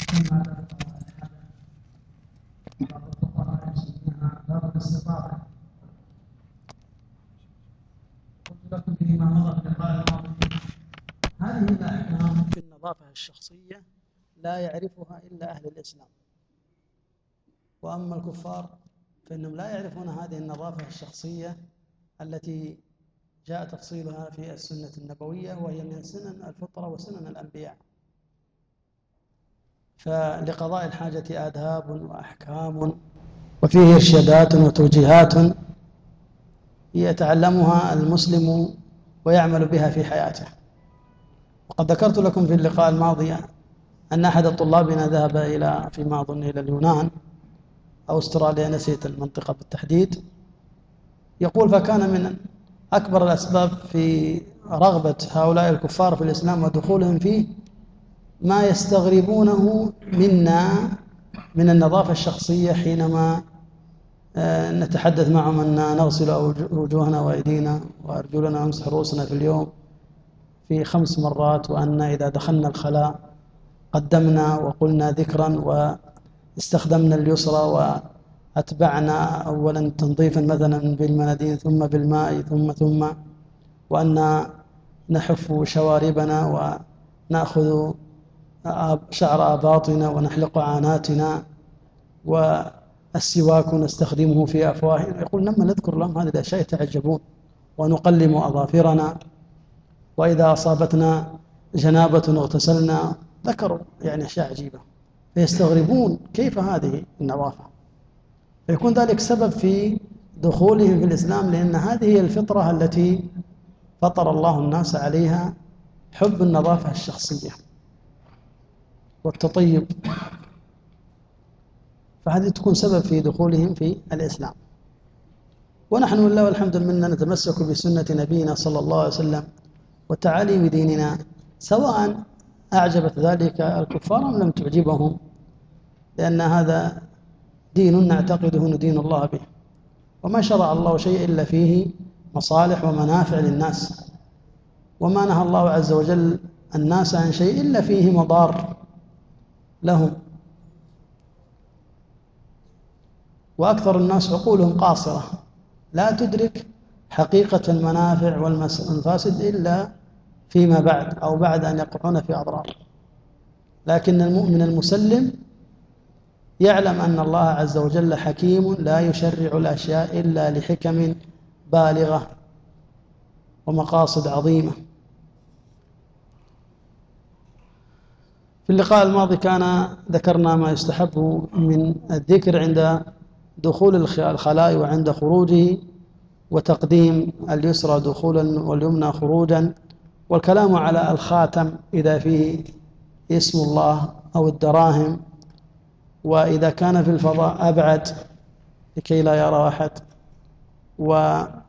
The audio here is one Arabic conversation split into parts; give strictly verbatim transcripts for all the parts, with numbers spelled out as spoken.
مما ذكر بعض الفقهاء يسمونها باب الاستطاعة. قلت لكم فيما مضى في اللقاء الماضي هذه الأحكام في النظافة الشخصية لا يعرفها إلا أهل الإسلام، وأما الكفار فإنهم لا يعرفون هذه النظافة الشخصية التي جاء تفصيلها في السنة النبوية، وهي من سنن الفطرة وسنن الأنبياء. فلقضاء الحاجة آداب وأحكام وفيه إرشادات وتوجيهات يتعلمها المسلم ويعمل بها في حياته. وقد ذكرت لكم في اللقاء الماضي أن أحد طلابنا ذهب إلى فيما أظن إلى اليونان أو أستراليا، نسيت المنطقة بالتحديد، يقول فكان من أكبر الأسباب في رغبة هؤلاء الكفار في الإسلام ودخولهم فيه ما يستغربونه منا من النظافة الشخصية حينما نتحدث معهم أن نغسل وجوهنا وأيدينا وأرجلنا ونمسح رؤوسنا في اليوم في خمس مرات، وأن إذا دخلنا الخلاء قدمنا وقلنا ذكرا واستخدمنا اليسرى وأتبعنا أولا تنظيفا مثلا بالمناديل ثم بالماء ثم ثم وأن نحف شواربنا ونأخذ شعر آباطنا ونحلق عاناتنا والسواك نستخدمه في أفواهنا. يقول لما نذكر لهم هذه الأشياء يتعجبون، ونقلم أظافرنا، وإذا أصابتنا جنابة اغتسلنا. ذكروا يعني أشياء عجيبة فيستغربون كيف هذه النظافة، فيكون ذلك سبب في دخولهم في الإسلام، لأن هذه هي الفطرة التي فطر الله الناس عليها، حب النظافة الشخصية والتطيب، فهذه تكون سبب في دخولهم في الإسلام. ونحن والله والحمد لله نتمسك بسنة نبينا صلى الله عليه وسلم وتعاليم ديننا، سواء أعجبت ذلك الكفار أم لم تعجبهم، لأن هذا دين نعتقده ندين الله به، وما شرع الله شيء إلا فيه مصالح ومنافع للناس، وما نهى الله عز وجل الناس عن شيء إلا فيه مضار لهم. وأكثر الناس عقولهم قاصرة لا تدرك حقيقة المنافع والمفاسد إلا فيما بعد أو بعد أن يقعون في أضرار. لكن المؤمن المسلم يعلم أن الله عز وجل حكيم لا يشرع الأشياء إلا لحكم بالغة ومقاصد عظيمة. في اللقاء الماضي كان ذكرنا ما يستحب من الذكر عند دخول الخلاء وعند خروجه، وتقديم اليسرى دخولا واليمنى خروجا، والكلام على الخاتم إذا فيه اسم الله أو الدراهم، وإذا كان في الفضاء أبعد لكي لا يرى أحد، وحكم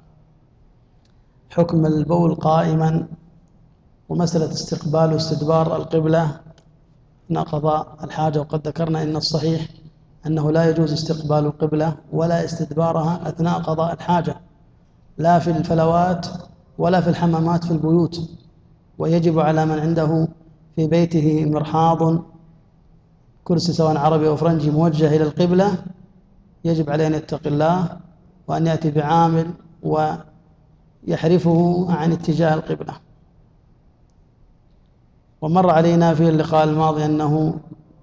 البول قائما، ومسألة استقبال واستدبار القبلة أثناء قضاء الحاجة. وقد ذكرنا إن الصحيح أنه لا يجوز استقبال القبلة ولا استدبارها أثناء قضاء الحاجة، لا في الفلوات ولا في الحمامات في البيوت. ويجب على من عنده في بيته مرحاض، كرسي سواء عربي أو فرنجي موجه إلى القبلة، يجب عليه أن يتقي الله وأن يأتي بعامل ويحرفه عن اتجاه القبلة. ومر علينا في اللقاء الماضي أنه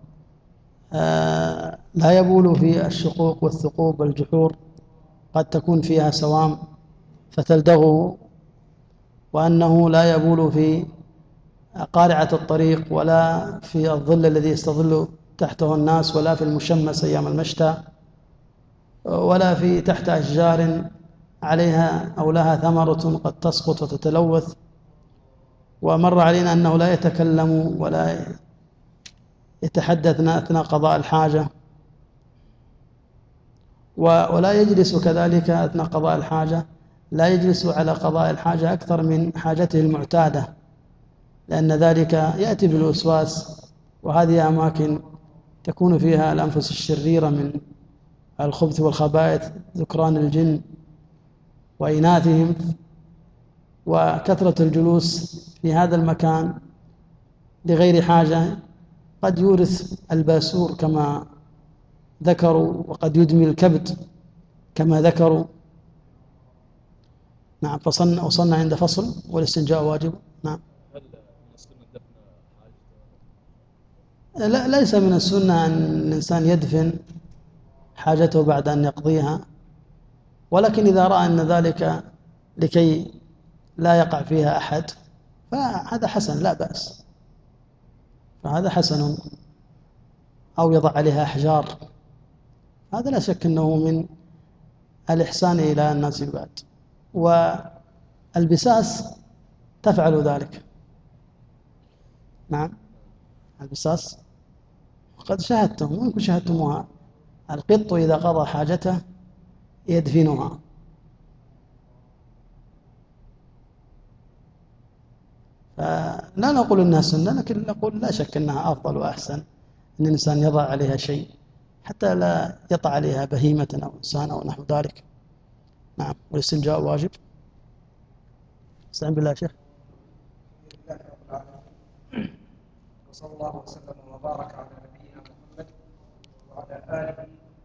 آه لا يبول في الشقوق والثقوب والجحور، قد تكون فيها سوام فتلدغه، وأنه لا يبول في قارعة الطريق ولا في الظل الذي يستظل تحته الناس، ولا في المشمس أيام المشتى، ولا في تحت أشجار عليها أو لها ثمرة قد تسقط وتتلوث. ومر علينا أنه لا يتكلم ولا يتحدث أثناء قضاء الحاجة، ولا يجلس كذلك أثناء قضاء الحاجة، لا يجلس على قضاء الحاجة أكثر من حاجته المعتادة، لأن ذلك يأتي بالوسواس، وهذه أماكن تكون فيها الأنفس الشريرة من الخبث والخبائث، ذكران الجن وإناثهم، وكثرة الجلوس في هذا المكان لغير حاجة قد يورث الباسور كما ذكروا، وقد يدمي الكبد كما ذكروا. نعم. فصلنا وصلنا عند فصل والاستنجاء واجب. نعم. لا، ليس من السنة أن الإنسان يدفن حاجته بعد أن يقضيها، ولكن إذا رأى أن ذلك لكي لا يقع فيها أحد فهذا حسن، لا بأس، فهذا حسن. أو يضع عليها أحجار، هذا لا شك أنه من الإحسان إلى الناس بعد. والبساس تفعل ذلك. نعم. البساس قد شاهدتم، وينكم شاهدتموها، القط إذا قضى حاجته يدفنها. فلا نقول أنها سنة، لكن نقول لا شك أنها أفضل وأحسن أن الإنسان يضع عليها شيء حتى لا يطع عليها بهيمة أو إنسان أو نحو ذلك. نعم. والاستنجاء واجب. استعن بالله يا شيخ. وصلى الله وسلم وبارك على نبينا محمد وعلى آله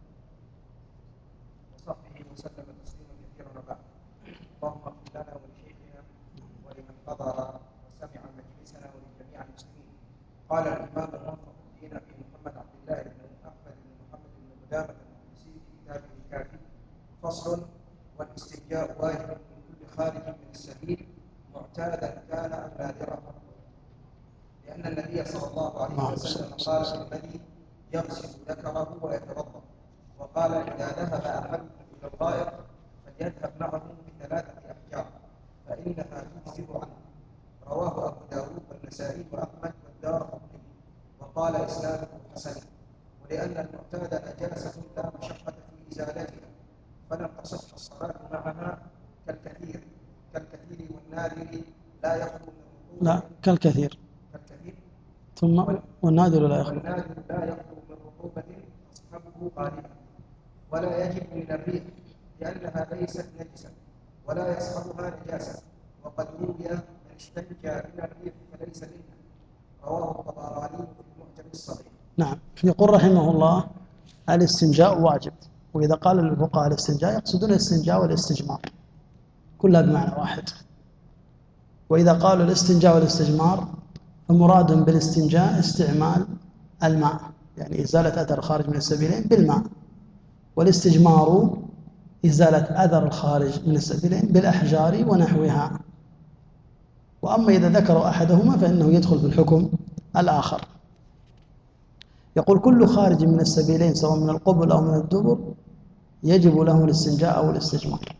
وصحبه وسلم تسليما كثيرا وبعد. اللهم اغفر لنا ولشيخنا ولمن حضر وسمع مجلسنا ولجميع المسلمين. قال الإمام موفق الدين أبي محمد عبد الله بن أحمد بن محمد بن قدامة المقدسي في كتابه الكافي: فصل: والاستنجاء واجب من كل خارج من السبيل معتادا كان أم نادرا، لأن النبي صلى الله عليه وسلم قال الذي يغسل ذكره ويتوضأ، وقال إذا ذهب أحدكم إلى الغائط فليذهب معه بثلاثة أحجار فإنها تجزئ عنه. رواه أبو داود والنسائي وأحمد والدارقطني، وقال إسناده حسن. ولأن المعتاد نجاسة لا مشقة في إزالتها فلم تصح الصلاة معها كالكثير كالكثير والنادر لا يخلو من لا كالكثير كالكثير ثم والنادر لا يخلو والنادر لا يخلو من رطوبة تصحبه غالبا، ولا يجب من الريح لأنها ليست نجسة ولا يصحبها نجاسة. وقد روي من استنجى من الريح فليس منها. رواه الطبراني في المعجم الصغير. نعم. يقول رحمه الله: الاستنجاء واجب. وإذا قال الفقهاء الاستنجاء يقصدون الاستنجاء والاستجمار كلها بمعنى واحد. وإذا قالوا الاستنجاء والاستجمار فمراد بالاستنجاء استعمال الماء، يعني إزالة أثر الخارج من السبيلين بالماء، والاستجمار إزالة أثر الخارج من السبيلين بالأحجار ونحوها. وأما إذا ذكروا أحدهما فإنه يدخل في الحكم الآخر. يقول: كل خارج من السبيلين سواء من القبل أو من الدبر يجب له الاستنجاء أو الاستجمار،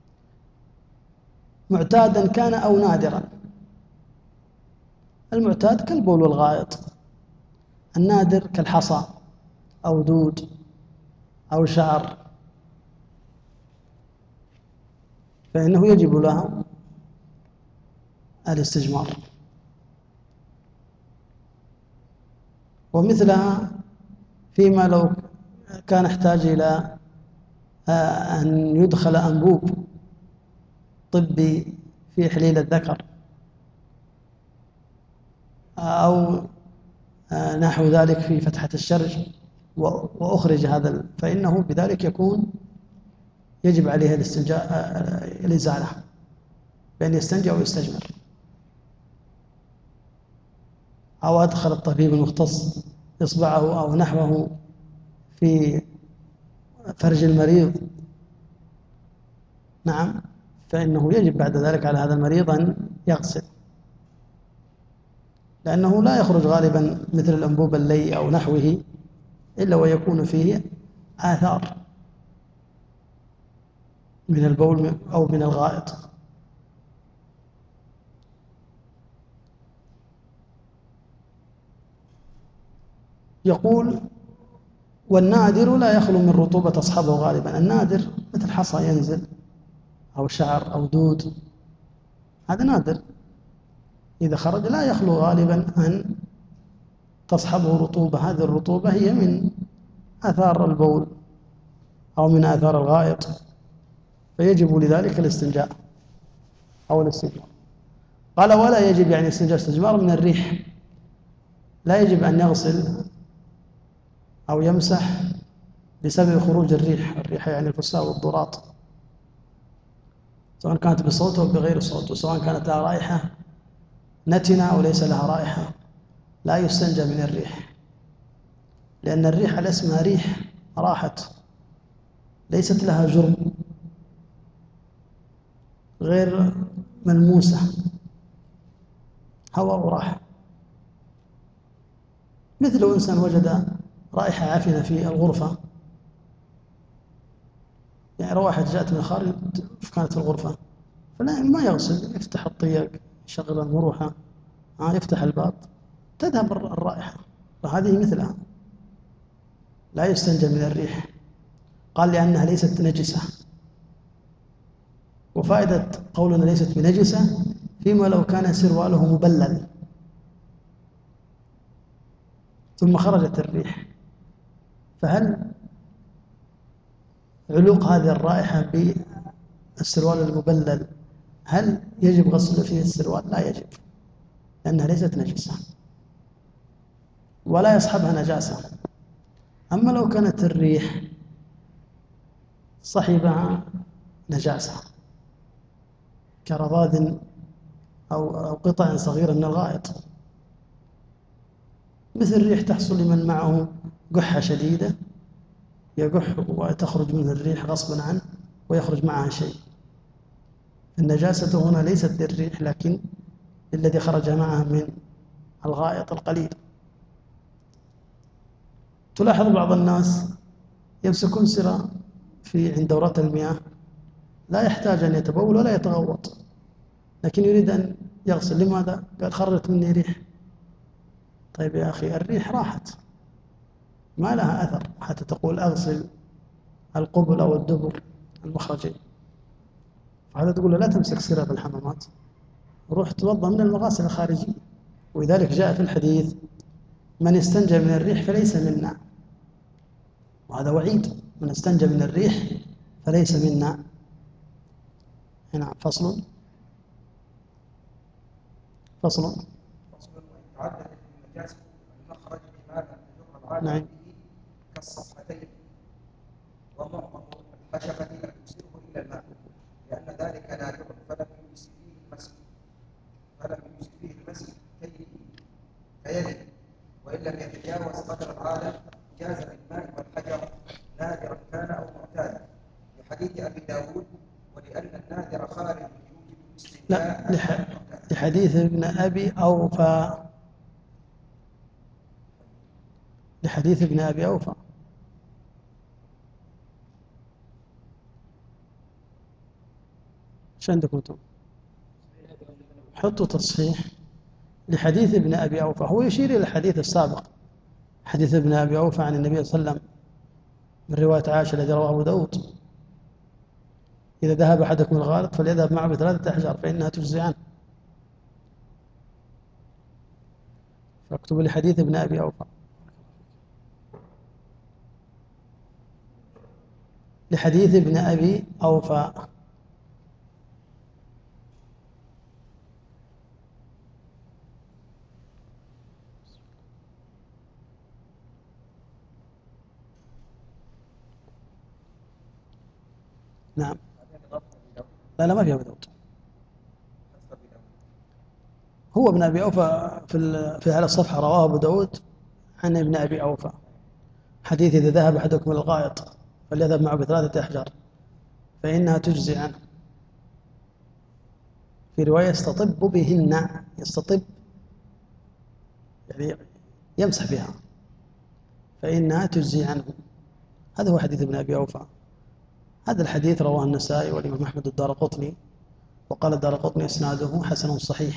معتادا كان أو نادرا. المعتاد كالبول والغائط، النادر كالحصى أو دود أو شعر، فإنه يجب له الاستجمار. ومثلها فيما لو كان احتاج إلى أن يدخل أنبوب طبي في إحليل الذكر أو نحو ذلك في فتحة الشرج وأخرج هذا، فإنه بذلك يكون يجب عليه الاستنجاء الإزالة بأن يستنجى أو يستجمر. أو أدخل الطبيب المختص إصبعه أو نحوه في فرج المريض، نعم، فإنه يجب بعد ذلك على هذا المريض أن يغسل، لأنه لا يخرج غالبا مثل الأنبوب اللي أو نحوه إلا ويكون فيه آثار من البول أو من الغائط. يقول: والنادر لا يخلو من رطوبة تصحبه غالبا. النادر مثل حصى ينزل أو شعر أو دود، هذا نادر إذا خرج لا يخلو غالبا أن تصحبه رطوبة. هذه الرطوبة هي من آثار البول أو من آثار الغائط، فيجب لذلك الاستنجاء أو الاستجمار. قال: ولا يجب يعني استنجاء استجمار من الريح، لا يجب أن يغسل أو يمسح بسبب خروج الريح. الريح يعني الفساء والضراط، سواء كانت بصوت أو بغير صوت، وسواء كانت لها رائحة نتنة أو ليس لها رائحة، لا يستنجى من الريح، لأن الريح على اسمها ريح راحت، ليست لها جرم غير ملموسة، هواء وراح. مثل لو إنسان وجد رائحة عفنة في الغرفة، يعني روائح جاءت من الخارج كانت في الغرفة، فلا ما يغسل، يفتح الطيق، يشغل المروحة، يفتح الباب، تذهب الرائحة، فهذه مثلها لا يستنجى من الريح. قال لأنها ليست نجسة. وفائدة قولنا ليست بنجسة فيما لو كان سرواله مبلل ثم خرجت الريح، فهل علوق هذه الرائحة بالسروال المبلل هل يجب غسل فيه السروال؟ لا يجب، لأنها ليست نجسة ولا يصحبها نجاسة. أما لو كانت الريح صحبها نجاسة كرذاذ أو قطع صغيرة من الغائط، مثل الريح تحصل لمن معه قحة شديدة، يقح وتخرج منه الريح غصبا عنه ويخرج معها شيء. النجاسة هنا ليست للريح لكن الذي خرج معها من الغائط القليل. تلاحظ بعض الناس يمسكون سرة في عند دورات المياه، لا يحتاج أن يتبول ولا يتغوط، لكن يريد أن يغسل. لماذا؟ قال خرجت مني ريح. طيب يا أخي الريح راحت، ما لها أثر حتى تقول أغسل القبل أو الدبر المخرجين. فهذا تقول له لا تمسك سرة في الحمامات، روح توضأ من المغاسل الخارجية. ولذلك جاء في الحديث من استنجى من الريح فليس منا، وهذا وعيد، من استنجى من الريح فليس منا. هنا فصل فصل فصل وإن تعددت النجاسة المخرج بما لم تجر العادة نعم. به كالصفحتين ومعظم الخشبة لا تسيره إلا الماء، لأن ذلك نادر فلم يجز فيه المسح فلم يجز فيه المسح فيجب، وإن لم يتجاوز قدر العادة جاز بالماء والحجر نادرا كان أو معتادا، لحديث أبي داود ولأن النادر خارج يوجب لا، الاستنجاء. لحديث ابن أبي أوفى، لحديث ابن أبي أوفى. ايش عندكم انتم؟ حطوا تصحيح لحديث ابن أبي أوفى، هو يشير إلى الحديث السابق، حديث ابن أبي أوفى عن النبي صلى الله عليه وسلم من رواية عائشة الذي رواه أبو داود: إذا ذهب أحدكم الغائط فليذهب معه بثلاثة أحجار فإنها تجزي عنه. فاكتب لحديث ابن أبي أوفى، لحديث ابن أبي أوفى. نعم. لا لا ما في أبو داود، هو ابن أبي أوفى في في على الصفحة رواه أبو داود عن ابن أبي أوفى حديث: إذا ذهب أحدكم إلى الغائط فليذهب معه بثلاثة أحجار فإنها تجزي عنه. في رواية: يستطب بهن، يستطب يعني يمسح بها فإنها تجزي عنه. هذا هو حديث ابن أبي أوفى. هذا الحديث رواه النسائي والإمام أحمد الدارقطني، وقال الدارقطني إسناده حسن صحيح.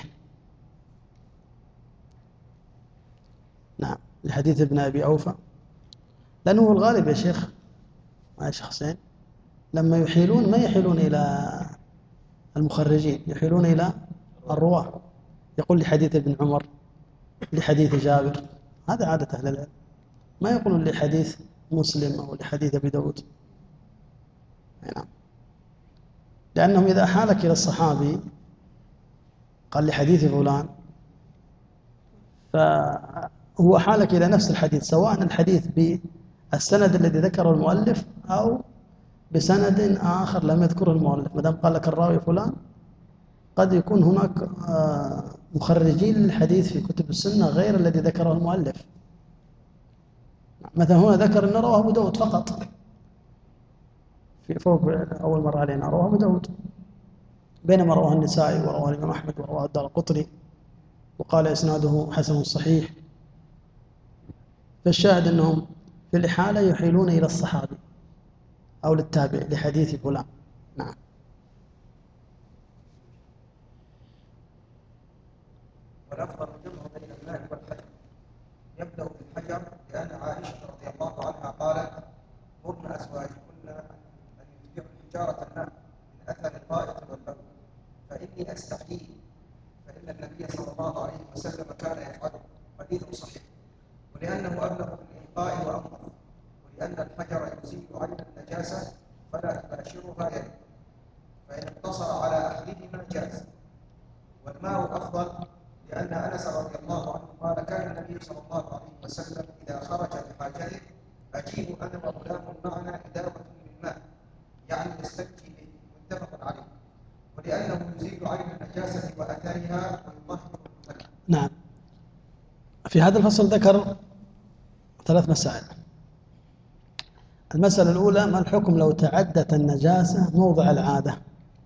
نعم، لحديث ابن أبي أوفى، لأنه هو الغالب يا شيخ يا شيخ حسين، لما يحيلون ما يحيلون إلى المخرجين، يحيلون إلى الرواة. يقول لحديث ابن عمر، لحديث جابر، هذا عادة أهل العلم، ما يقولون لحديث مسلم أو لحديث أبي داود. نعم، لأنهم إذا حالك إلى الصحابي قال لحديث فلان، هو حالك إلى نفس الحديث، سواء الحديث بالسند الذي ذكره المؤلف أو بسند آخر لم يذكره المؤلف. ما دام قال لك الراوي فلان، قد يكون هناك مخرجين للحديث في كتب السنة غير الذي ذكره المؤلف. مثلا هنا ذكر أن رواه أبو داود فقط، في فوق أول مرة علينا رواه أبو داود، بينما رواه النسائي ورواه الإمام أحمد ورواه الدارقطني وقال إسناده حسن صحيح. فالشاهد أنهم في الإحالة يحيلون إلى الصحابي أو للتابع لحديث فلان. نعم. والأفضل الجمع بين الماء والحجر. يبدأ بالحجر لأن عائشة رضي الله عنها قالت: مرن أزواجكن أن يتبعن حجارة الماء من أثر الغائط والبول، فإني أستحيي، فإن النبي صلى الله عليه وسلم كان يفعله. حديث صحيح. ولأنه أبلغ بالإلقاء وأنظف، ولأن الحجر يزيل عين النجاسة فلا تباشرها يده، فإن اقتصر على أحدهما جاز. والماء أفضل لأن أنس رضي الله عنه قال: كان النبي صلى الله عليه وسلم إذا خرج لحاجته أجيب أنا وغلام معنا إداوة من ماء، يعني يستنجي به، متفق عليه. ولأنه يزيل عين النجاسة وأثارها ويطهر الماء. نعم. في هذا الفصل ذكر ثلاث مسائل. المسألة الأولى: ما الحكم لو تعدت النجاسة موضع العادة؟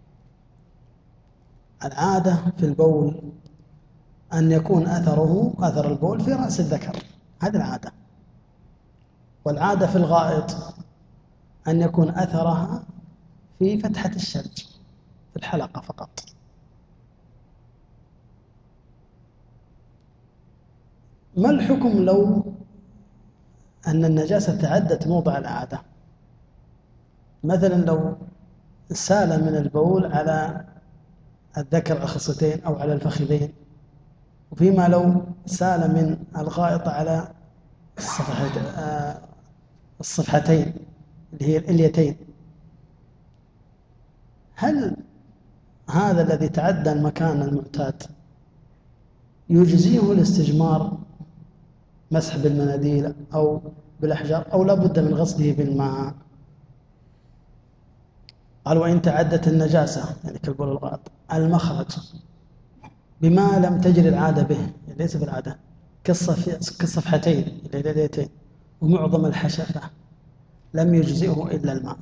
العادة في البول أن يكون أثره أثر البول في رأس الذكر، هذه العادة. والعادة في الغائط أن يكون أثرها في فتحة الشرج في الحلقة فقط. ما الحكم لو أن النجاسة تعدت موضع العادة؟ مثلا لو سال من البول على الذكر الخصتين أو على الفخذين، وفيما لو سال من الغائط على الصفحتين اللي هي الإليتين، هل هذا الذي تعدى المكان المعتاد يجزيه الاستجمار، مسح بالمناديل أو بالأحجار، أو لا بد من غسله بالماء؟ قال: وإن تعدت النجاسة، يعني كالبول الغائط، المخرج بما لم تجري العادة به، يعني ليس بالعادة، كالصفحتين اليديتين ومعظم الحشفة، لم يجزئه إلا الماء.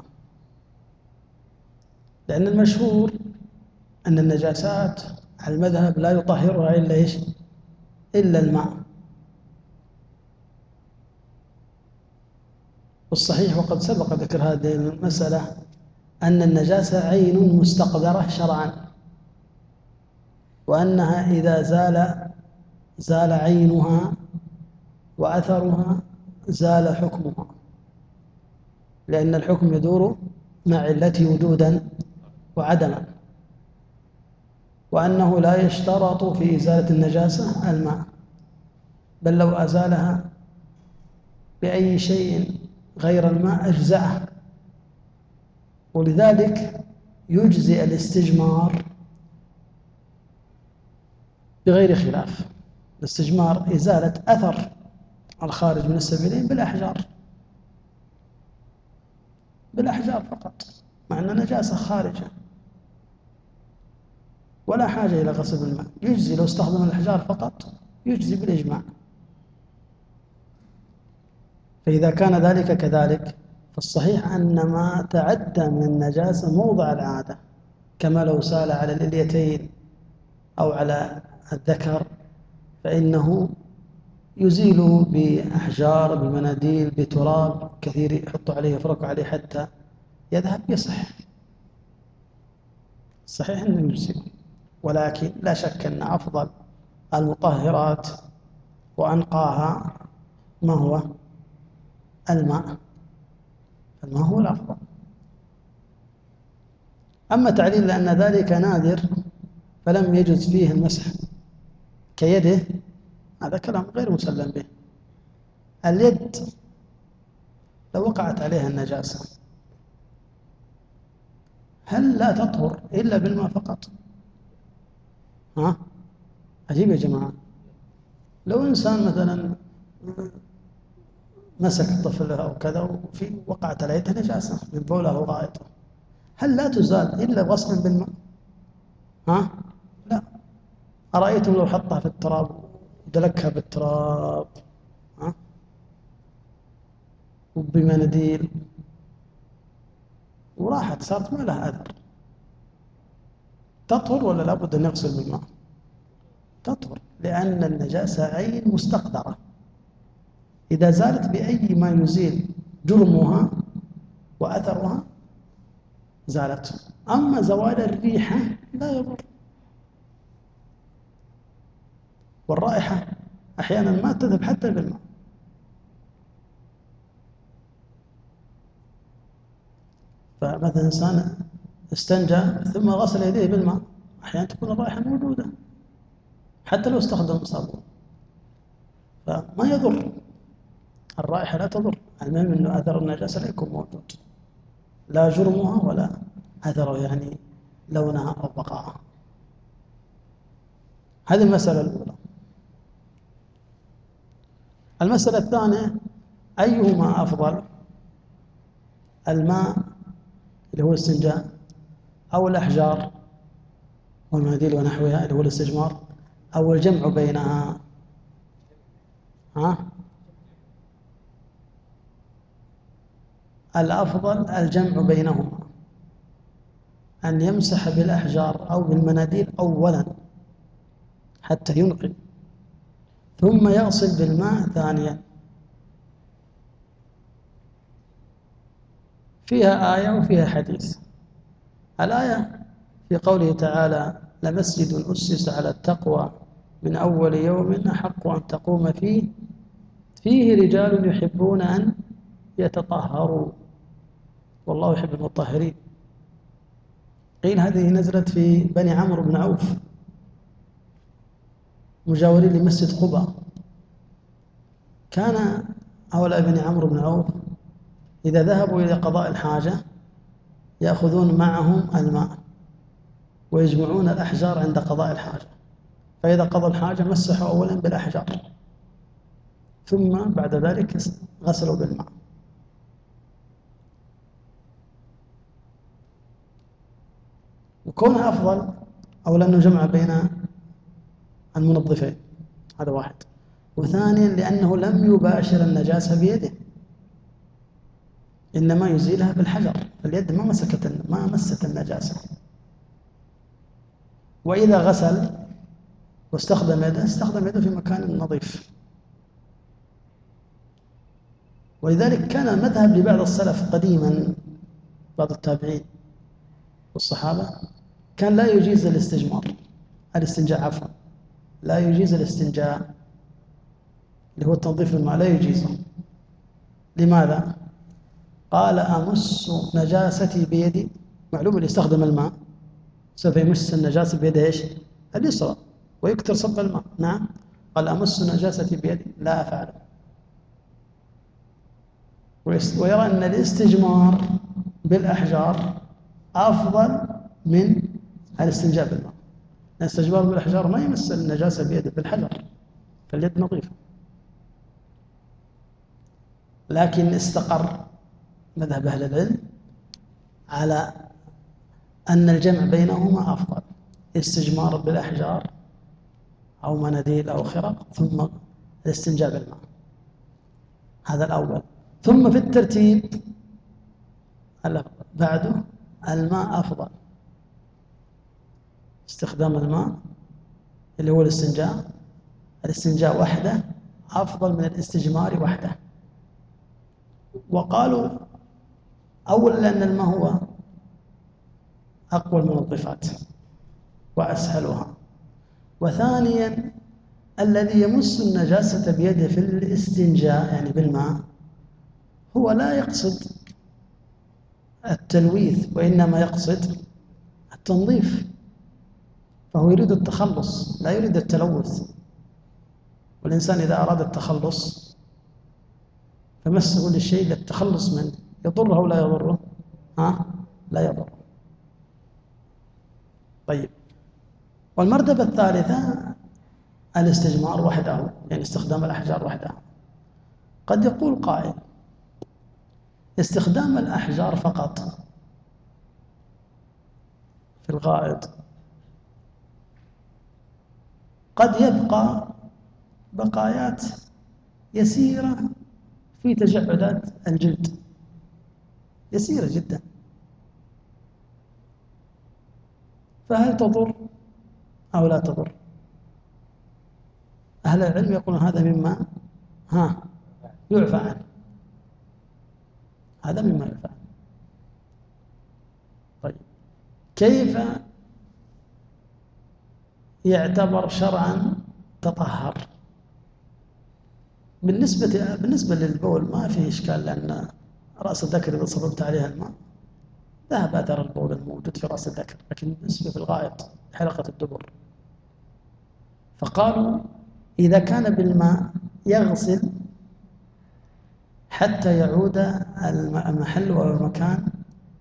لأن المشهور أن النجاسات على المذهب لا يطهرها إلا إيش؟ إلا الماء. والصحيح وقد سبق ذكر هذه المسألة أن النجاسة عين مستقدرة شرعا، وأنها إذا زال زال عينها وأثرها زال حكمها، لأن الحكم يدور مع علته وجودا وعدما، وأنه لا يشترط في إزالة النجاسة الماء، بل لو أزالها بأي شيء غير الماء أجزأه. ولذلك يجزئ الاستجمار بغير خلاف. الاستجمار إزالة أثر الخارج من السبيلين بالأحجار، بالأحجار فقط، مع أن نجاسة خارجة ولا حاجة إلى غسل الماء، يجزي لو استخدم الأحجار فقط، يجزي بالإجماع. فإذا كان ذلك كذلك، فالصحيح أن ما تعدى من النجاسة موضع العادة، كما لو سال على الإليتين أو على الذكر، فإنه يزيله بأحجار، بمناديل، بتراب كثير، يحط عليه، يفرك عليه حتى يذهب، يصح. صحيح أنه يجزيه، ولكن لا شك أن أفضل المطهرات وأنقاها ما هو؟ الماء. الماء هو الأفضل. أما تعليل لأن ذلك نادر فلم يجز فيه المسح كيده، هذا كلام غير مسلم به. اليد لو وقعت عليها النجاسة هل لا تطهر إلا بالماء فقط؟ ها؟ عجيب يا جماعة. لو إنسان مثلا مسك الطفل أو كذا وفي وقعت على يده نجاسة من بوله أو غائطه، هل لا تزال إلا غسلا بالماء؟ ها؟ لا. أرأيتم لو حطها في التراب ودلكها بالتراب، ها؟ وبمناديل وراحت صارت ما لها أثر، تطهر ولا لابد أن يغسل بالماء؟ تطهر، لأن النجاسة عين مستقدرة، إذا زالت بأي ما يزيل جرمها وأثرها زالت. أما زوال الريحة لا يضر، والرائحة أحيانا ما تذهب حتى بالماء. فمثلا إنسان استنجى ثم غسل يديه بالماء، أحيانا تكون الرائحة موجودة حتى لو استخدم صابون، فما يضر، الرائحة لا تضر، المهم أنه أثر النجاسة لا يكون موجود، لا جرمها ولا أثر يعني لونها أو بقاءها. هذه المسألة الأولى. المسألة الثانية، أيهما أفضل، الماء اللي هو الاستنجاء أو الأحجار والمناديل ونحوها اللي هو الاستجمار، أو الجمع بينها؟ ها؟ الأفضل الجمع بينهما، أن يمسح بالأحجار أو بالمناديل أولا حتى ينقي، ثم يغسل بالماء ثانيا. فيها آية وفيها حديث. الآية في قوله تعالى: لمسجد أسس على التقوى من أول يوم أحق أن تقوم فيه فيه رجال يحبون أن يتطهروا والله يحب المطهرين. قيل هذه نزلت في بني عمرو بن عوف مجاورين لمسجد قباء. كان هؤلاء بني عمرو بن عوف إذا ذهبوا إلى قضاء الحاجة يأخذون معهم الماء ويجمعون الأحجار عند قضاء الحاجة، فإذا قضوا الحاجة مسحوا أولا بالأحجار ثم بعد ذلك غسلوا بالماء. وكونها أفضل أولا أنه جمع بين المنظفين، هذا واحد، وثانيا لأنه لم يباشر النجاسة بيده، إنما يزيلها بالحجر، اليد ما مسكت ما مست النجاسة. وإذا غسل واستخدم يده استخدم يده في مكان نظيف. ولذلك كان مذهب لبعض السلف قديما، بعض التابعين والصحابة، كان لا يجيز الاستجمار الاستنجاء عفوا لا يجيز الاستنجاء اللي هو التنظيف بالماء، لا يجيزه. لماذا؟ قال: أمس نجاستي بيدي. معلوم اللي يستخدم الماء سوف يمس النجاسة بيده ايش؟ اليسرى، ويكثر صب الماء. نعم. قال: أمس نجاستي بيدي لا أفعله. ويرى أن الاستجمار بالأحجار أفضل من الاستنجاء بالماء، لأن الاستجمار بالأحجار ما يمس النجاسة بيده بالحجر، فاليد نظيفة. لكن استقر مذهب أهل العلم على أن الجمع بينهما أفضل، استجمار بالأحجار أو مناديل أو خرق ثم الاستنجاء بالماء، هذا الأول. ثم في الترتيب بعده الماء أفضل، استخدام الماء اللي هو الاستنجاء الاستنجاء وحده أفضل من الاستجمار وحده. وقالوا أولا لأن الماء هو أقوى المنظفات وأسهلها، وثانيا الذي يمس النجاسة بيده في الاستنجاء يعني بالماء هو لا يقصد التلويث وإنما يقصد التنظيف، فهو يريد التخلص لا يريد التلوث. والإنسان إذا أراد التخلص فمسه للشيء للتخلص منه، يضره أو لا يضره؟ ها؟ لا يضره. طيب، والمرتبة الثالثة الاستجمار وحده، يعني استخدام الأحجار وحدها. قد يقول قائل استخدام الأحجار فقط في الغائط قد يبقى بقايات يسيرة في تجعدات الجلد، يسيرة جدا، فهل تضر أو لا تضر؟ أهل العلم يقولون هذا مما ها يعفى عنه، هذا مما يعفى عنه. طيب كيف يعتبر شرعا تطهر؟ بالنسبة بالنسبة للبول ما فيه إشكال، لأن رأس الذكر إذا صببت عليها الماء ذهب أثر البول الموجود في رأس الذكر، لكن بالنسبة في الغائط حلقة الدبر فقالوا إذا كان بالماء يغسل حتى يعود المحل والمكان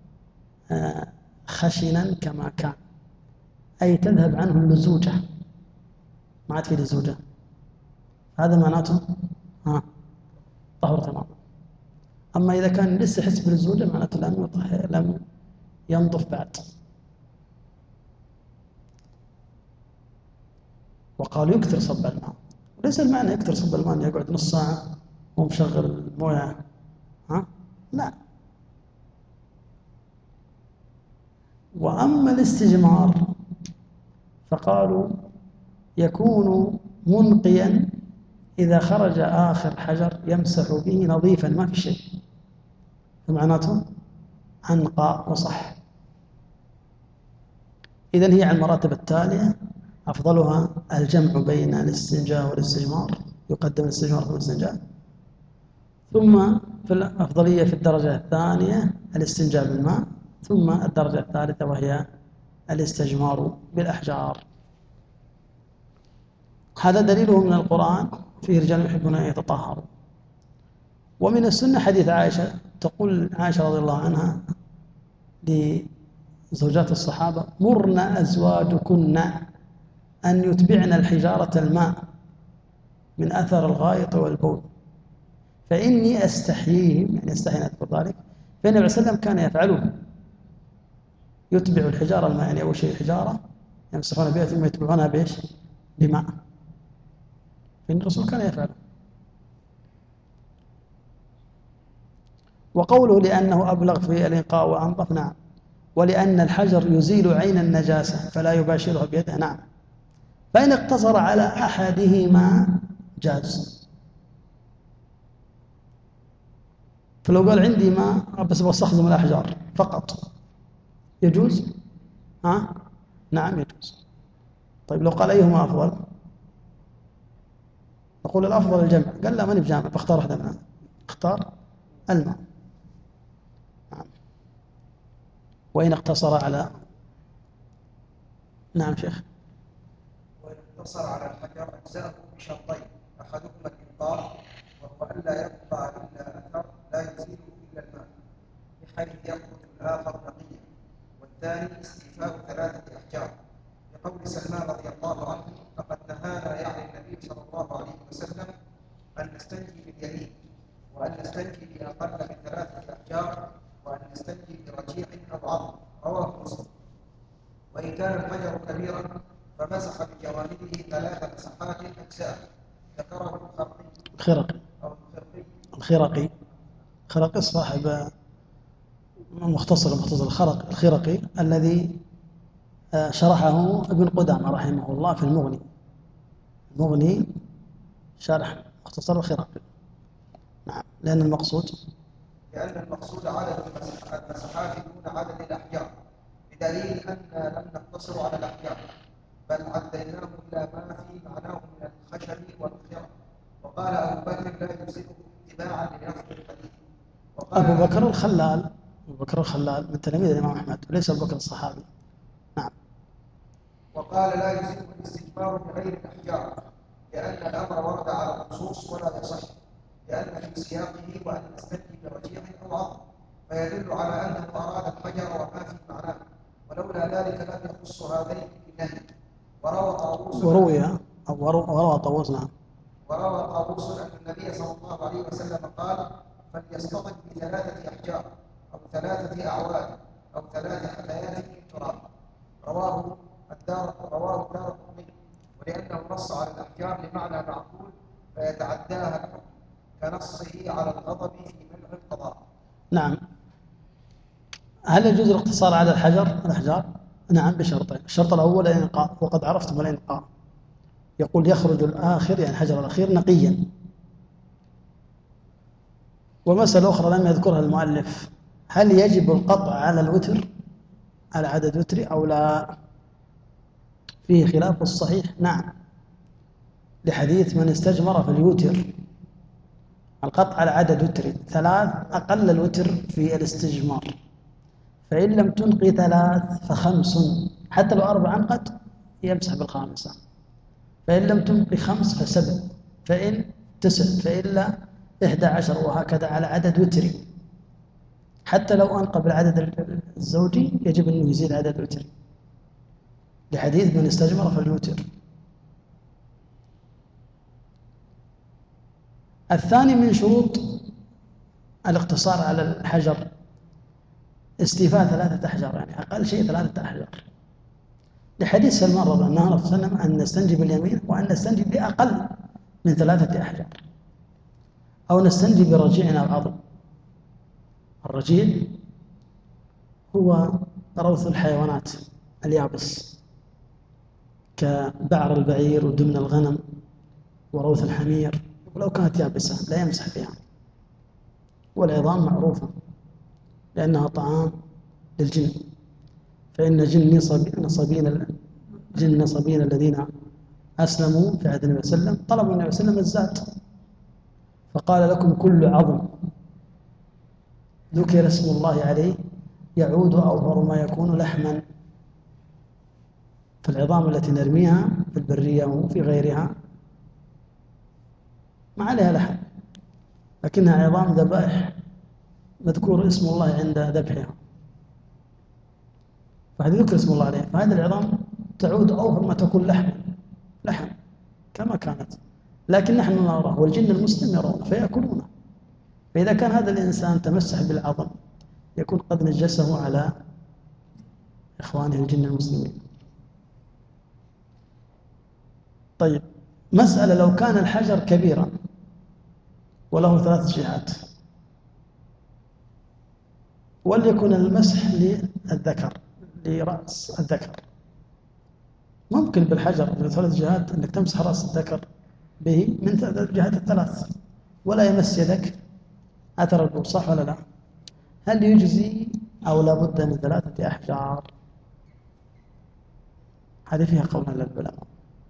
خشنا كما كان، أي تذهب عنه اللزوجة، ما عاد في لزوجة، هذا معناته ها طهر تماما. أما إذا كان لسه يحس باللزوجة معناته لم لم ينظف بعد. وقالوا يكثر صب الماء، وليس المعنى يكثر صب الماء أن يقعد نص ساعة ومشغل المويه، ها لا. وأما الاستجمار فقالوا يكون منقيا إذا خرج آخر حجر يمسح به نظيفا ما في شيء، فمعناته أنقى وصح. إذن هي على المراتب التالية، أفضلها الجمع بين الاستنجاء والاستجمار، يقدم الاستجمار في الاستنجاء، ثم في الأفضلية في الدرجة الثانية الاستنجاء بالماء، ثم الدرجة الثالثة وهي الاستجمار بالأحجار. هذا دليله من القرآن فيه رجال يحبون أن يتطهروا. ومن السنة حديث عائشة، تقول عائشة رضي الله عنها لزوجات الصحابة مرن أزواجكن أن يتبعن الحجارة الماء من أثر الغائط والبول فإني أستحييهم، يعني أستحي أن أذكر ذلك، فإن النبي صلى الله عليه وسلم كان يفعله، يتبع الحجارة الماء، يعني أول شيء حجارة يمسحون بها ثم يتبعونها بإيش؟ بماء، فإن الرسول كان يفعله. وقوله لأنه أبلغ في الإنقاء وأنظف، نعم. ولأن الحجر يزيل عين النجاسة فلا يباشرها بيده، نعم. فإن اقتصر على أحدهما جاز. فلو قال عندي ماء بس بستخدم الأحجار فقط يجوز؟ ها؟ نعم يجوز. طيب لو قال أيهما أفضل؟ نقول الأفضل الجمع. قال لا ماني بجامع، بختار واحدة منها، اختار الماء. نعم. وإن اقتصر على نعم شيخ. وإن اقتصر على الحجر أجزاءه بشرطين، أحدهما الإنقاء وهو ألا يبقى إلا أثر لا يزيله إلا الماء بحيث يخرج الآخر نقيا، والثاني استيفاء ثلاثة أحجار لقول سلمان رضي الله عنه لقد نهانا يعني النبي صلى الله عليه وسلم أن نستنجي باليمين وأن نستنجي بأقل من ثلاثة أحجار وأن نستنجي برجيع أو عظم، رواه مسلم. وإن كان الحجر كبيرا فمسح بجوانبه ثلاث مسحات أجزاء، ذكره الخرقي الخرقي أو الخرقي الخرقي خرقي صاحب مختصر مختصر الخرق الخرقي الذي شرحه ابن قدامة رحمه الله في المغني. المغني شرح مختصر الخرقي. نعم. لأن المقصود لأن المقصود عدد المسحات دون عدد الأحجار، بدليل أن لم نقتصر على الأحجار بل عديناه إلى ما في معناه من الخشب والخرق. وقال أبو بكر لا يجزئه اتباعا للفظ الحديث. أبو بكر الخلال أبو بكر الخلال من تلاميذ الإمام أحمد وليس أبو بكر الصحابي. نعم. وقال لا يجزئه الاستجمار بغير الأحجار لأن الأمر ورد على الخصوص ولا يصح، لأن في سياقه وأن نستنجي برجيع أو عظم، فيدل على أنه أراد الحجر وما في معناه، ولولا ذلك لم يخص هذين بالنهي. وروى طاووس وروي أو وروى طاووس نعم وروى طاووس أن النبي صلى الله عليه وسلم قال: فليصطدم بثلاثة أحجار أو ثلاثة أعواد أو ثلاث حثيات من تراب. رواه الدار رواه الدارقطني، ولأنه نص على الأحجار لمعنى معقول فيتعداها الحكم كنصه على الغضب في منع القضاء. نعم. هل يجوز الاقتصار على الحجر الأحجار؟ نعم بشرطين. الشرط الأول الإنقاء، وقد عرفتم الإنقاء، يقول يخرج الآخر يعني الحجر الأخير نقيا. ومسألة أخرى لم يذكرها المؤلف، هل يجب القطع على الوتر على عدد وتري أو لا؟ فيه خلاف. الصحيح نعم، لحديث من استجمر فليوتر، القطع على عدد وتري ثلاث أقل الوتر في الاستجمار، فإن لم تنقي ثلاث فخمس، حتى لو أربعا قد يمسح بالخامسة، فإن لم تنقي خمس فسبع، فإن تسع، فإلا إحدى عشر، وهكذا على عدد وتري. حتى لو أنقى بالعدد الزوجي يجب أن يزيد عدد وتري، لحديث من استجمر فليوتر. الثاني من شروط الاقتصار على الحجر استيفاء ثلاثة أحجار، يعني أقل شيء ثلاثة أحجار، لحديث سلمان رضي الله عنه وسلم أن نستنجي باليمين وأن نستنجي بأقل من ثلاثة أحجار، أو نستنجي برجيع أو عظم. الرجيع هو روث الحيوانات اليابس كبعر البعير ودمن الغنم وروث الحمير، ولو كانت يابسة لا يمسح فيها. والعظام معروفة لأنها طعام للجن، فإن جن نصبين جن نصبين الذين أسلموا في عهد النبي صلى الله عليه وسلم طلبوا النبي صلى الله عليه وسلم الزاد، فقال لكم كل عظم ذكر اسم الله عليه يعود أوفر ما يكون لحما. فالعظام التي نرميها في البرية وفي غيرها ما عليها لحم، لكنها عظام ذبائح مذكور اسم الله عند ذبحها، فهذا ذكر اسم الله عليه، فهذه العظام تعود أوفر ما تكون لحم لحم كما كانت، لكن نحن نراه والجن المسلم يرونه فيأكلونه. فإذا كان هذا الإنسان تمسح بالعظم يكون قد نجسه على إخوانه الجن المسلمين. طيب، مسألة لو كان الحجر كبيرا وله ثلاث جهات وليكن المسح للذكر لرأس الذكر، ممكن بالحجر بثلاث جهات أنك تمسح رأس الذكر به من الجهات الثلاث ولا يمس يدك أثر البول، صح ولا لا؟ هل يجزي أو لا بد من ثلاثة أحجار؟ هذه فيها قول للعلماء.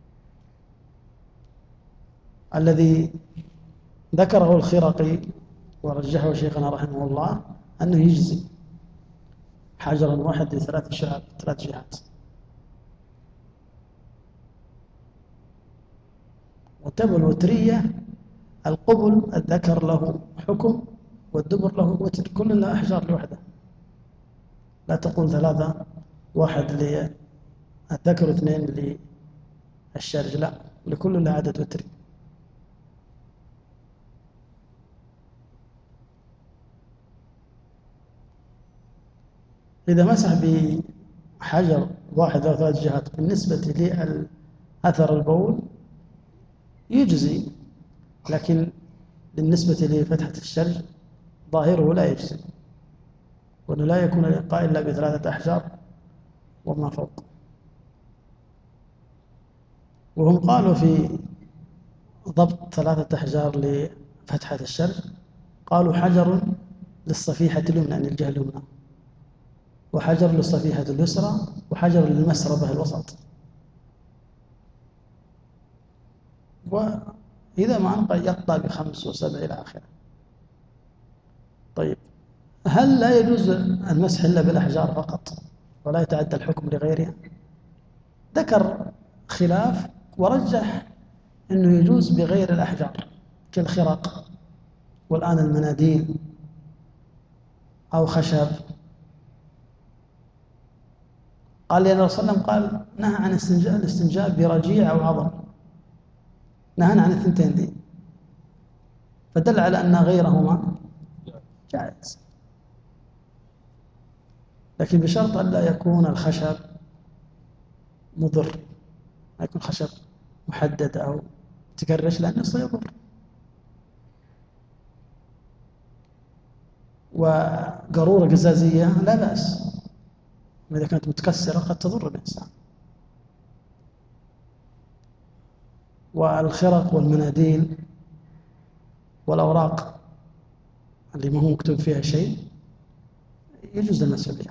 الذي ذكره الخرقي ورجحه شيخنا رحمه الله أنه يجزي حجرا واحد لثلاث شعب ثلاث جهات. وتبع الوترية القبل الذكر له حكم والدبر له وتر، كل له أحجار لوحده، لا تقول ثلاثة واحد للذكر واثنين للشرج، لا، لكل له عدد وتري. إذا مسح بحجر واحد أو ثلاث جهات بالنسبة لأثر البول يجزي، لكن بالنسبة لفتحة الشرج ظاهره لا يجزي، وأنه لا يكون الإنقاء إلا بثلاثة أحجار وما فوق. وهم قالوا في ضبط ثلاثة أحجار لفتحة الشرج، قالوا حجر للصفيحة اليمنى يعني الجهة اليمنى، وحجر للصفيحة اليسرى، وحجر للمسربة الوسط. وإذا ما أنقى يقطع بخمس وسبع إلى آخره. طيب، هل لا يجوز المسح إلا بالأحجار فقط ولا يتعدى الحكم لغيرها؟ ذكر خلاف ورجح أنه يجوز بغير الأحجار كالخرق والآن المناديل أو خشب. قال لأن الرسول صلى الله عليه وسلم قال نهى عن الاستنجاء برجيع أو عظم، نهانا عن الثنتين دي، فدل على أن غيرهما جائز، لكن بشرط أن لا يكون الخشب مضر، ما يكون خشب محدد أو تكرش لأنه سيضر. وقارورة قزازية لا بأس، إذا كانت متكسرة قد تضر الإنسان. والخرق والمناديل والأوراق اللي ما هو مكتوب فيها شيء يجوز المسح بها.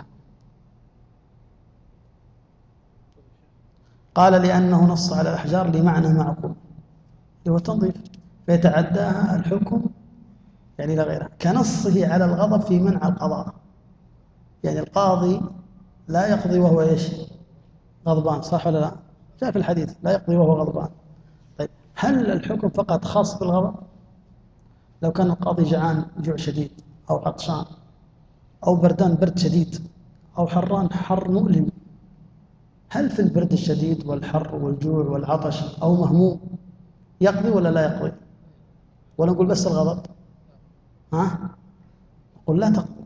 قال لأنه نص على الأحجار لمعنى معقول هو التنظيف، فيتعداها الحكم يعني لا غيره، كنصه على الغضب في منع القضاء. يعني القاضي لا يقضي وهو ايش؟ غضبان، صح ولا لا؟ جاء في الحديث لا يقضي وهو غضبان. طيب هل الحكم فقط خاص بالغضب؟ لو كان القاضي جعان جوع شديد أو عطشان أو بردان برد شديد أو حران حر مؤلم، هل في البرد الشديد والحر والجوع والعطش أو مهموم يقضي ولا لا يقضي؟ ولا نقول بس الغضب؟ ها؟ نقول لا تقضي،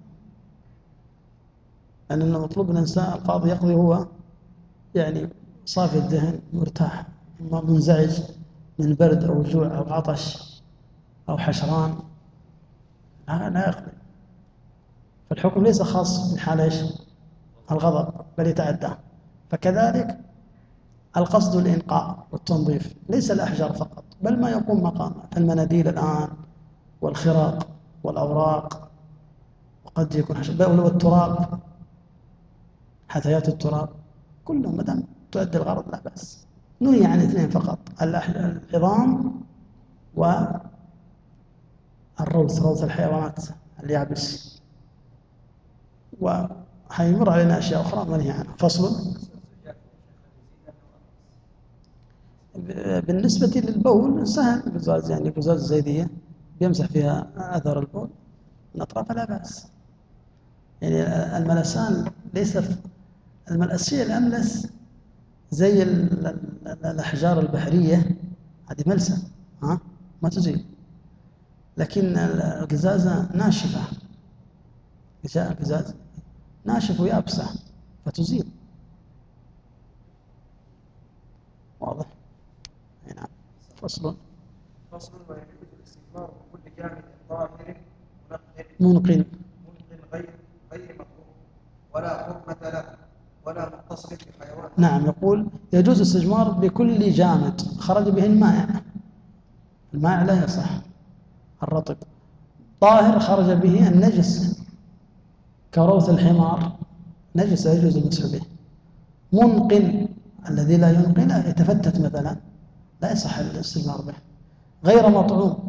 لأن المطلوب من الإنسان القاضي يقضي هو يعني صافي الذهن مرتاح، ما منزعج من برد أو جوع أو عطش أو حشران، لا يقضي. فالحكم ليس خاص من حال ايش؟ الغضب، بل يتعدى. فكذلك القصد الإنقاء والتنظيف ليس الأحجار فقط، بل ما يقوم مقامه، المناديل الآن والخراق والأوراق، وقد يكون حشر والتراب، حثيات التراب، كلهم ما دام تؤدي الغرض لا بأس. نهي عن اثنين فقط، العظام والروث، روث الحيوانات اليابس، وحيمر علينا أشياء أخرى منهي عنها. فصل. بالنسبة للبول سهل، قزاز يعني قزاز زيدية بيمسح فيها أثر البول من أطرافها لا بأس. يعني الملسان ليس الشيء الأملس زي الأحجار البحرية، هذه ملسة ها ما تزيل، لكن القزازة ناشفة، القزاز ناشف ويابسة فتزيل. واضح؟ نعم. فصل. فصل. ويجوز الاستثمار بكل جامد ظاهر منقل منقل غير غير مطلوب ولا حرمة له ولا متصل بحيوان. نعم، يقول يجوز الاستجمار بكل جامد خرج به المائع، المائع لا يصح الرطب، طاهر خرج به النجس كروث الحمار نجس يجوز المسح به، منقل الذي لا ينقل يتفتت مثلا لا يصح الاستجمار به، غير مطعوم،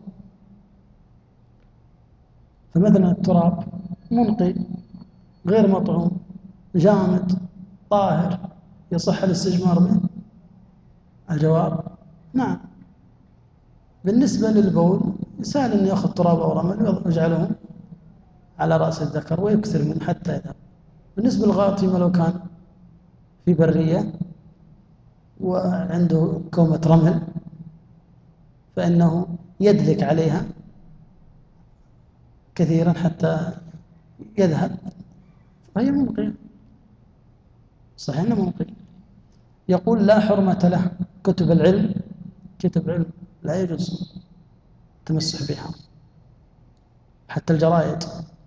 فمثلا التراب منقل غير مطعوم جامد طاهر يصح الاستجمار به؟ الجواب نعم. بالنسبة للبول سهل أن يأخذ تراب أو رمل ويجعله على رأس الذكر ويكثر منه حتى يذهب. بالنسبة للغاطي لو كان في برية وعنده كومة رمل فإنه يدلك عليها كثيرا حتى يذهب، فهي منقية، صحيح أنه منقي. يقول لا حرمة له، كتب العلم كتب علم لا يجوز التمسح بها، حتى الجرائد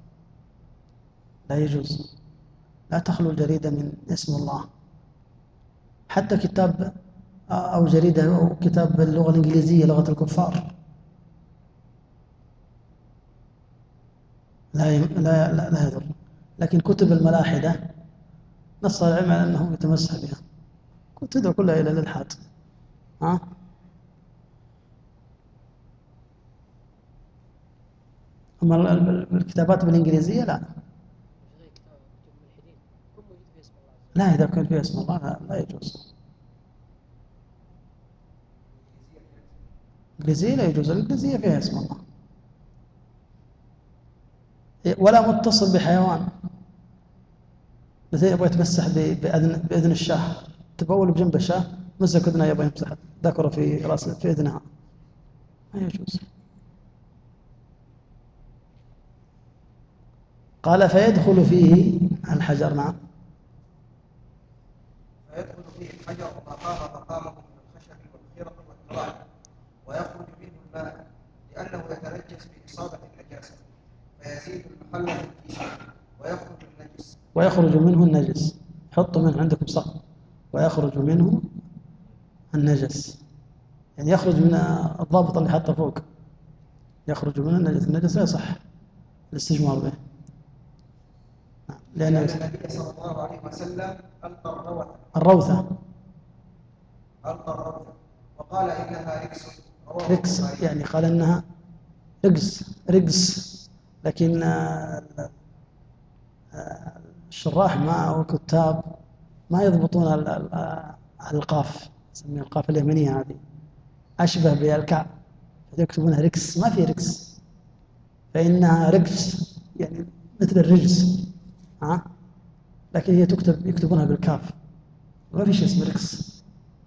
لا يجوز، لا تخلو الجريدة من اسم الله، حتى كتاب أو جريدة أو كتاب باللغة الإنجليزية لغة الكفار لا لا لا, لا يضر. لكن كتب الملاحدة نص العلم على أنه يتمسح بها، تدعو كلها إلى الإلحاد. ها؟ أما الكتابات بالإنجليزية لا لا إذا كان فيها اسم الله لا, لا يجوز. الإنجليزية لا يجوز، الإنجليزية فيها اسم الله، ولا متصل بحيوان، مثل يبغى يتمسح بأذن, بأذن الشاه، تبول بجنب الشاه مسك أذنها يبغى يمسح ذكره في رأس في أذنها ما يجوز. قال فيدخل فيه الحجر. نعم. فيدخل فيه الحجر ما قام مقامه من الخشب والخرق والتراب ويخرج منه الماء لأنه يتنجس بإصابة النجاسة فيزيد المحل تنجيسا ويخرج النجس ويخرج منه النجس. حطوا منه عندكم سقف. ويخرج منه النجس، يعني يخرج من الضابط اللي حطه فوق، يخرج منه النجس. النجس لا يصح الاستجمار به، لأن النبي صلى الله عليه وسلم ألقى الروثة الروثة ألقى الروثة وقال إنها ركس. ركس يعني قال إنها رجس رجس لكن الشراح ما والكتاب ما يضبطون القاف، نسميها القاف اليمنية هذه أشبه بالكعب، يكتبونها ركس. ما في ركس، فإنها رجس يعني مثل الرجس، ها؟ لكن هي تكتب يكتبونها بالكاف، ما في شيء اسمه ركس.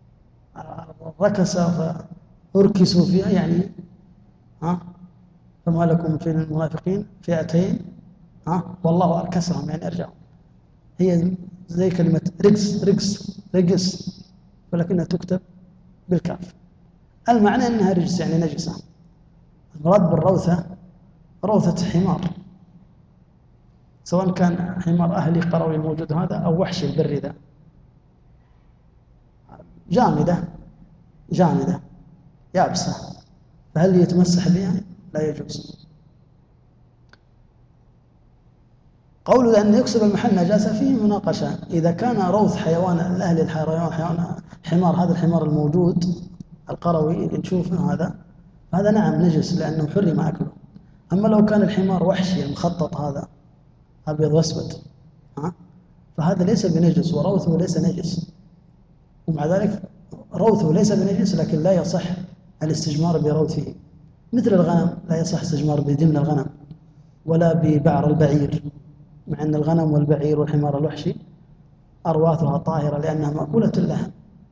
ركس فأركسوا فيها يعني، ها؟ فما لكم في المنافقين فئتين، ها؟ والله أركسهم يعني أرجعوا. هي زي كلمة رجس رجس رجس ولكنها تكتب بالكاف. المعنى أنها رجس يعني نجسة. المراد بالروثة روثة حمار، سواء كان حمار أهلي قروي الموجود هذا أو وحشي البري ذا، جامدة جامدة يابسة، فهل يتمسح بها؟ لا يجوز. قوله أن يكسب المحل نجاسة فيه مناقشة. إذا كان روث حيوان الأهلي الحيوان حيوان حمار، هذا الحمار الموجود القروي اللي نشوفه هذا هذا نعم نجس لأنه حرم أكله. أما لو كان الحمار وحشي المخطط هذا أبيض وأسود، ها؟ فهذا ليس بنجس وروثه ليس نجس، ومع ذلك روثه ليس بنجس لكن لا يصح الاستجمار بروثه. مثل الغنم لا يصح الاستجمار بدمن الغنم ولا ببعر البعير، مع أن الغنم والبعير والحمار الوحشي أرواثها طاهرة لأنها مأكولة اللحم.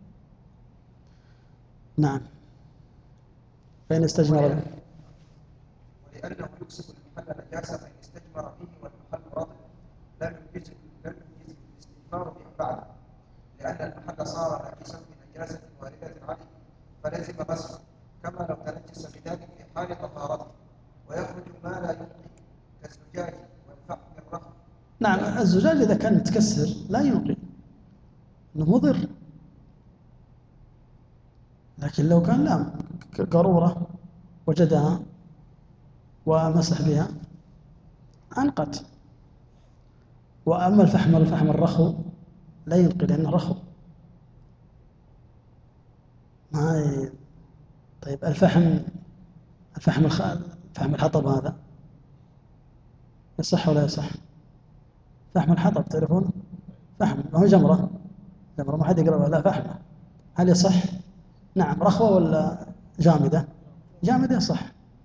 نعم. فإن استجمر به ولأنه يكسب المحل نجاسة فإن استجمر فيه والمحل رطب لم يجزه لم يجزه الاستجمار به بعد، لأن المحل صار نجسا بنجاسة واردة عليه فلزم غسله كما لو تنجس بذلك في حال طهارته، ويخرج ما لا ينقي كالزجاج والفحم الرخم. نعم. الزجاج إذا كان متكسر لا ينقي، إنه مضر، لكن لو كان لا قارورة وجدها ومسح بها أنقت. وأما الفحم الفحم الرخو لا ينقي لأنه رخو. ما ي... طيب الفحم الفحم الخ... فحم الحطب هذا يصح ولا يصح؟ فحم الحطب تعرفون؟ فحم ما هو جمرة، جمرة ما حد يقربها، لا فحمة. هل يصح؟ نعم. رخوة ولا جامدة؟ جامدة يصح،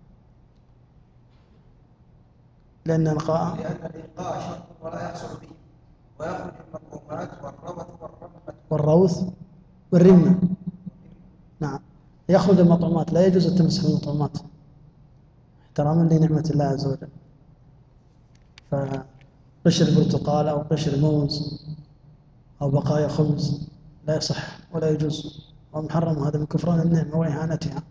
لأن الإلقاء لأن الإلقاء شرط ولا يحصل به، ويخرج المطعومات والروث والرمة والروث والرمة. نعم. يخرج المطعومات، لا يجوز التمسح بالمطعومات احتراما لنعمة الله عز وجل. فقشر برتقال أو قشر موز أو بقايا خبز لا يصح ولا يجوز، ومحرم. هذا من كفران النعمة وإهانتها،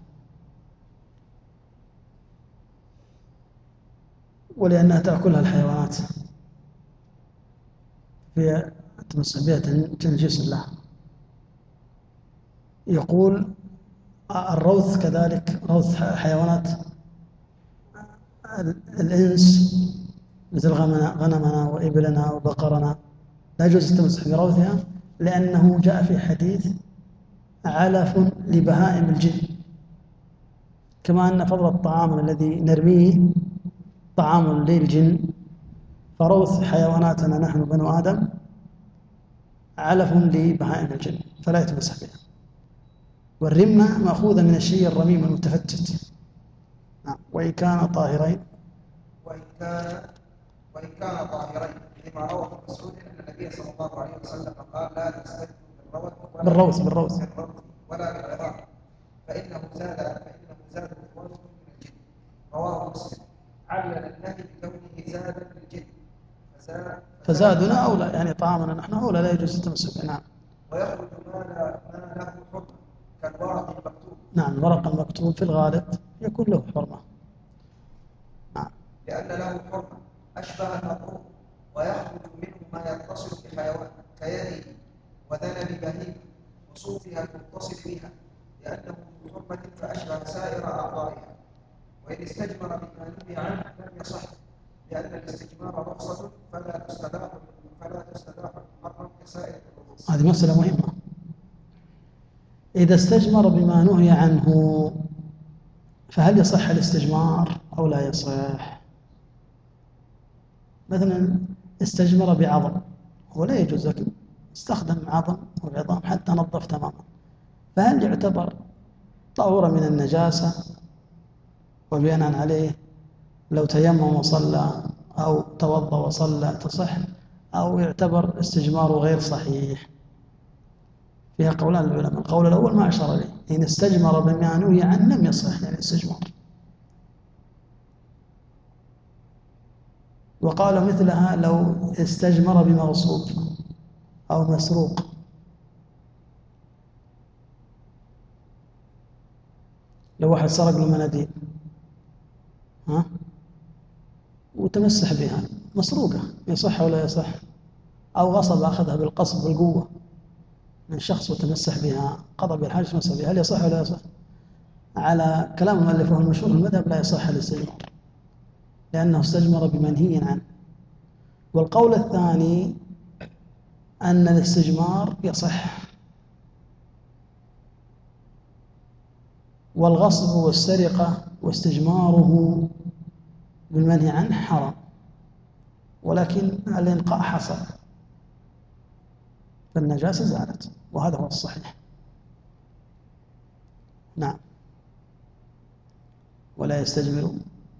ولأنها تأكلها الحيوانات في تمسح بها تنجيس الله. يقول الروث كذلك، روث حيوانات الإنس مثل غنمنا وإبلنا وبقرنا لا يجوز التمسح بروثها، لأنه جاء في حديث علف لبهائم الجن، كما أن فضل الطعام الذي نرميه طعام للجن، فروث حيواناتنا نحن بنو آدم علف لبهائم الجن فلا يتمسح بها. والرمة مأخوذة من الشيء الرميم المتفتت، وإن كان طاهرين وإن كان وإن كان طاهرين، لما روى ابن مسعود أن النبي صلى الله عليه وسلم قال لا تستجدوا بالروث بالروث بالروث ولا بالعظام فإنه زاد فإنه زاد الروث زادا للجد فزاد فزادنا أولى، يعني طعامنا نحن أولى لا يجوز التمسك. نعم. ويخرج ما لا ما له حكم كالورق المكتوب. نعم، الورق المكتوب في الغالب يكون له حرمة. نعم. لأن له حرمة أشبه المطلوب، ويخرج منه ما يتصل بحيوان كيده وذنب بهيمة وصوفها المتصل بها، لأنه ذو حرمة فأشبه سائر أعضائها. وإن استجمر بما نهي عنه لم يصح، لأن الاستجمار رخصة فلا تستباح فلا تستباح المحرم كسائر الرخص. هذه مسألة مهمة. إذا استجمر بما نهي عنه فهل يصح الاستجمار أو لا يصح؟ مثلا استجمر بعظم، هو لا يجوز لك استخدم عظم وعظام حتى نظف تماما، فهل يعتبر طهورا من النجاسة وبناء عليه لو تيمم وصلى أو توضأ وصلى تصح، أو يعتبر استجماره غير صحيح؟ فيها قولان للعلماء. القول الأول ما أشار إليه، إن استجمر بما نهي عنه لم يصح يعني الاستجمار. وقالوا مثلها لو استجمر بمغصوب أو مسروق. لو واحد سرق له مناديل ها وتمسح بها، مسروقة، يصح ولا يصح؟ أو غصب أخذها بالقصب بالقوة من شخص وتمسح بها، قضى بالحاجة تمسح بها، هل يصح ولا يصح؟ على كلام المؤلف المشهور المذهب لا يصح الاستجمار، لأنه استجمر بمنهي عنه. والقول الثاني أن الاستجمار يصح، والغصب والسرقة واستجماره بالمنهي عنه حرام، ولكن الإنقاء حصل فالنجاسة زالت، وهذا هو الصحيح. نعم. ولا يستجمر.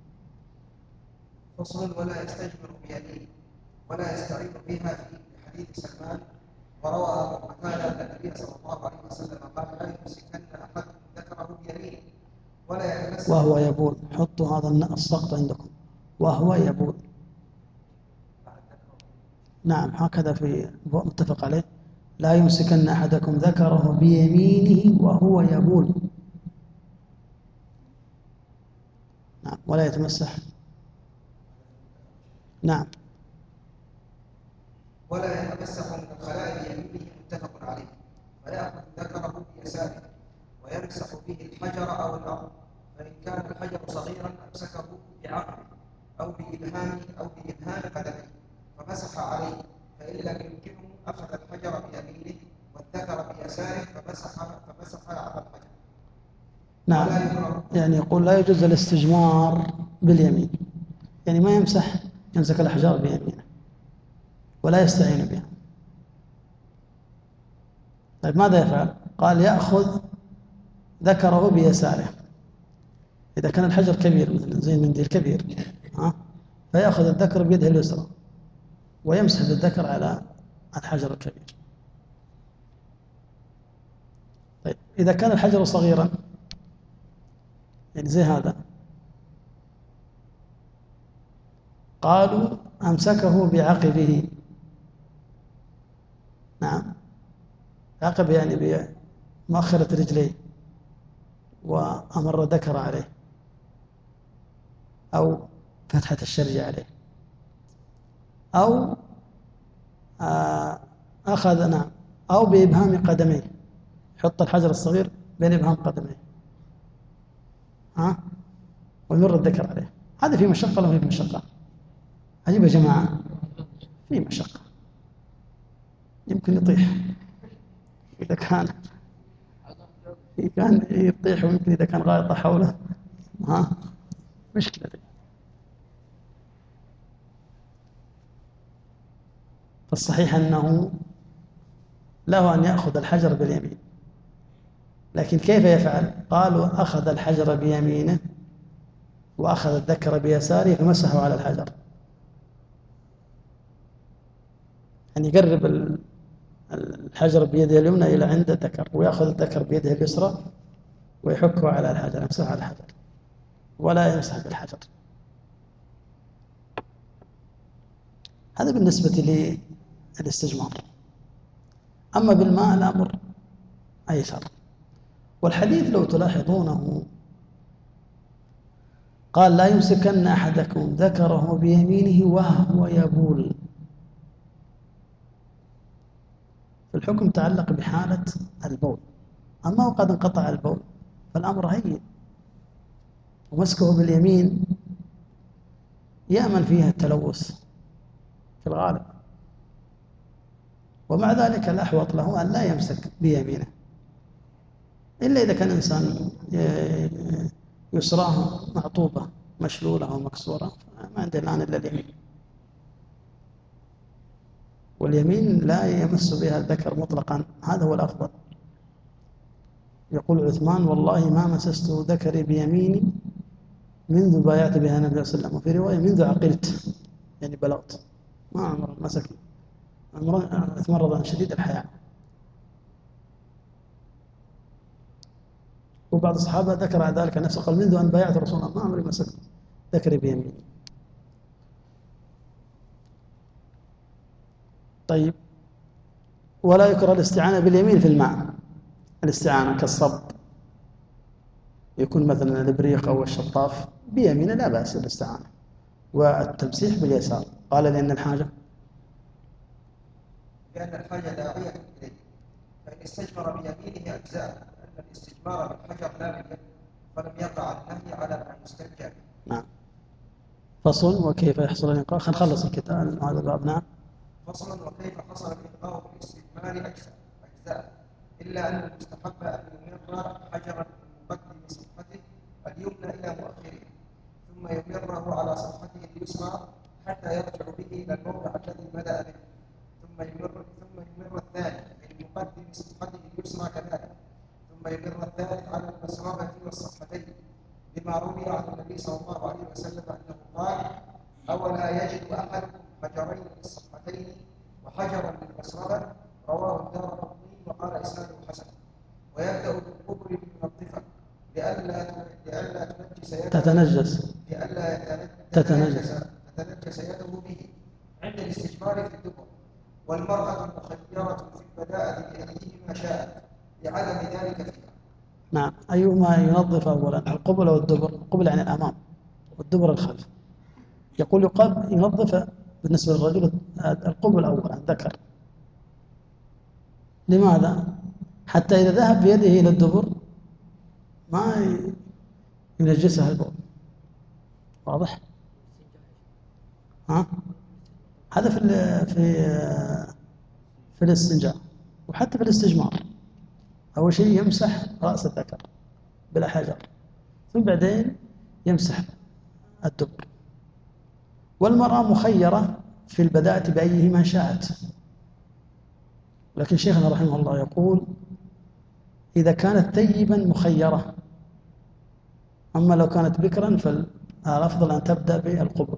فصل. ولا يستجمر بيده ولا يستعين بها في حديث سلمان. وروى أبو قتادة أن النبي صلى الله عليه وسلم قال لا يمسكن أحدكم ذكره بيمينه ولا يتمسك وهو يبول. حطوا هذا السقط عندكم، وهو يبول. نعم، هكذا في متفق عليه. لا يمسكن أحدكم ذكره بيمينه وهو يبول. نعم. ولا يتمسح. نعم. ولا يتمسح من الخلاء بيمينه متفق عليه، فيأخذ ذكره بيساره ويمسح به الحجر أو الأرض، فإن كان الحجر صغيرا أمسكه بعقله أو بإبهامه أو بإبهام قدمه فمسح عليه، فإن لم يمكنه أخذ الحجر بيمينه والذكر بيساره فمسح فمسح على الحجر. نعم. يعني يقول لا يجوز الاستجمار باليمين، يعني ما يمسح يمسك الأحجار بيمينه ولا يستعين بها. طيب ماذا يفعل؟ قال يأخذ ذكره بيساره. إذا كان الحجر كبير مثلا زي المنديل كبير ها فيأخذ الذكر بيده اليسرى ويمسح بالذكر على الحجر الكبير. طيب إذا كان الحجر صغيرا يعني زي هذا، قالوا أمسكه بعقبه. نعم، عقب يعني بمؤخرة رجليه وأمر ذكر عليه أو فتحة الشرج عليه، أو أخذ نعم أو بإبهام قدميه، يحط الحجر الصغير بين إبهام قدميه ها ويمر الذكر عليه. هذا في مشقة ولا في مشقة؟ عجيب يا جماعة، في مشقة، يمكن يطيح إذا كان كان يطيح، ويمكن إذا كان غائط حوله ها مشكلة دي. فالصحيح أنه له أن يأخذ الحجر باليمين، لكن كيف يفعل؟ قالوا أخذ الحجر بيمينه وأخذ الذكر بيساره فمسحه على الحجر، يعني يقرب الحجر بيده اليمنى إلى عند الذكر ويأخذ الذكر بيده اليسرى ويحكه على الحجر، يمسح على الحجر ولا يمسح بالحجر. هذا بالنسبة للاستجمار. أما بالماء الأمر أيسر. والحديث لو تلاحظونه قال لا يمسكن أحدكم ذكره بيمينه وهو يبول. فالحكم تعلق بحالة البول، أما وقد انقطع البول فالأمر هين، ومسكه باليمين يأمن فيها التلوث في الغالب، ومع ذلك الأحوط له أن لا يمسك بيمينه إلا إذا كان إنسان يسراه معطوبة مشلولة أو مكسورة، ما عنده الآن إلا اليمين، واليمين لا يمس بها الذكر مطلقا، هذا هو الأفضل. يقول عثمان والله ما مسست ذكري بيميني منذ بايعت بها النبي صلى الله عليه وسلم، وفي رواية منذ عقلت، يعني بلغت، ما عمر مسك. عثمان رضي شديد الحياة. وبعض الصحابة ذكر ذلك نفسه قال منذ أن بايعت رسول الله ما عمري مسكت ذكري بيميني. طيب، ولا يكره الاستعانة باليمين في الماء، الاستعانة كالصب، يكون مثلا الإبريق أو الشطاف بيمينه لا بأس بالاستعانة، والتمسيح باليسار. قال لأن الحاجة لأن الحاجة داعية إليه، فإن استجمر بيمينه أجزاء، لأن الاستجمار بالحجر لا باليد، فلم يقع النهي على ما يستنجى به. نعم. فصل وكيف يحصل الإنقاذ. خلينا نخلص الكتاب هذا الباب. نعم. فصل وكيف حصل الإنقاذ بالاستجمار أجزاء أجزاء إلا أن المستحب أن يمر حجرا من مقدم صفحته اليمنى إلى مؤخره، ثم يمره على صفحته اليسرى حتى يرجع به إلى الموضع الذي بدأ به، ثم يمر ثم يمر الثاني من مقدم صفحته اليسرى كذلك، ثم يمر الثالث على المسربة والصفحتين، لما روي عن النبي صلى الله عليه وسلم أنه قال: أولا يجد أحدكم حجرين للصفحتين وحجرا للمسربة؟ رواه الدارقطني وقال إسناده حسن. ويبدأ بالقبر المنظفة لئلا لئلا تنجس يده تتنجس لئلا تتنجس تتنجس يده به عند الاستجمار في الدبر. والمرأة مخيرة في البداءة بأيهما شاءت لعدم ذلك فيها. نعم. أيهما ينظف أولا، القبل أو الدبر؟ القبل يعني الأمام والدبر الخلف. يقول يقال ينظف بالنسبة للرجل القبل أولا الذكر. لماذا؟ حتى إذا ذهب بيده إلى الدبر ما ينجسها البول. واضح؟ ها؟ هذا في في في الاستنجاء، وحتى في الاستجمار. أول شيء يمسح رأس الذكر بلا حجر، ثم بعدين يمسح الدبر. والمرأة مخيرة في البداءة بأيهما شاءت، لكن شيخنا رحمه الله يقول إذا كانت ثيبا مخيرة، أما لو كانت بكرا فالأفضل أن تبدأ بالقبل.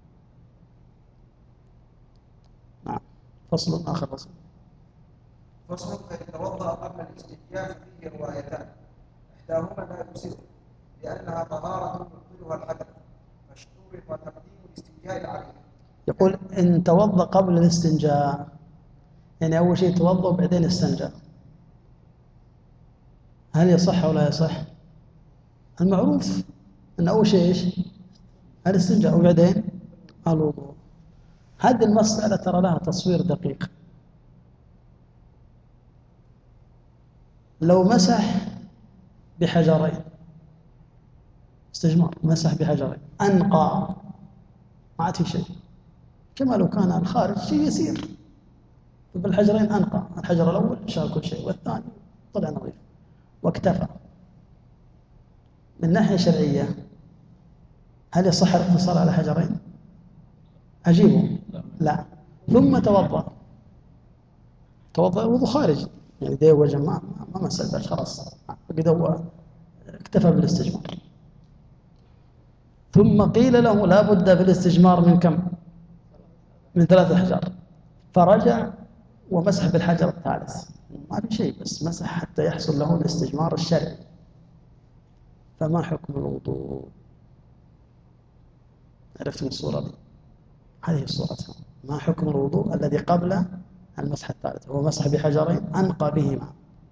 نعم. فصل آخر. فصل فصل فإن توضأ قبل الاستنجاء فيه روايتان، إحداهما لا يجزئ لأنها طهارة يبطلها الحدث، فاشترط تقديم الاستنجاء عليه. يقول إن توضأ قبل الاستنجاء، يعني أول شيء توضأ وبعدين استنجاء، هل يصح أو لا يصح؟ المعروف أن أول شيء إيش؟ الاستنجاء وبعدين الوضوء. هذه المسألة ترى لها تصوير دقيق. لو مسح بحجرين، استجمار مسح بحجرين أنقى، ما عاد في شيء، كما لو كان الخارج شيء يسير، بالحجرين أنقى. الحجر الأول شال كل شيء والثاني طلع نظيف واكتفى. من ناحية شرعية هل يصح الاقتصار على حجرين؟ أجيبه لا. ثم توضأ توضأ وضوء خارج، يعني ده وجه ما ما مسألة خلاص قد هو اكتفى بالاستجمار. ثم قيل له لا بد بالاستجمار من كم؟ من ثلاثة أحجار، فرجع ومسح بالحجر الثالث، ما في شيء، بس مسح حتى يحصل له الاستجمار الشرعي. فما حكم الوضوء؟ عرفت من الصورة دي؟ هذه الصورة. ما حكم الوضوء الذي قبل المسح الثالث؟ هو مسح بحجرين أنقى بهما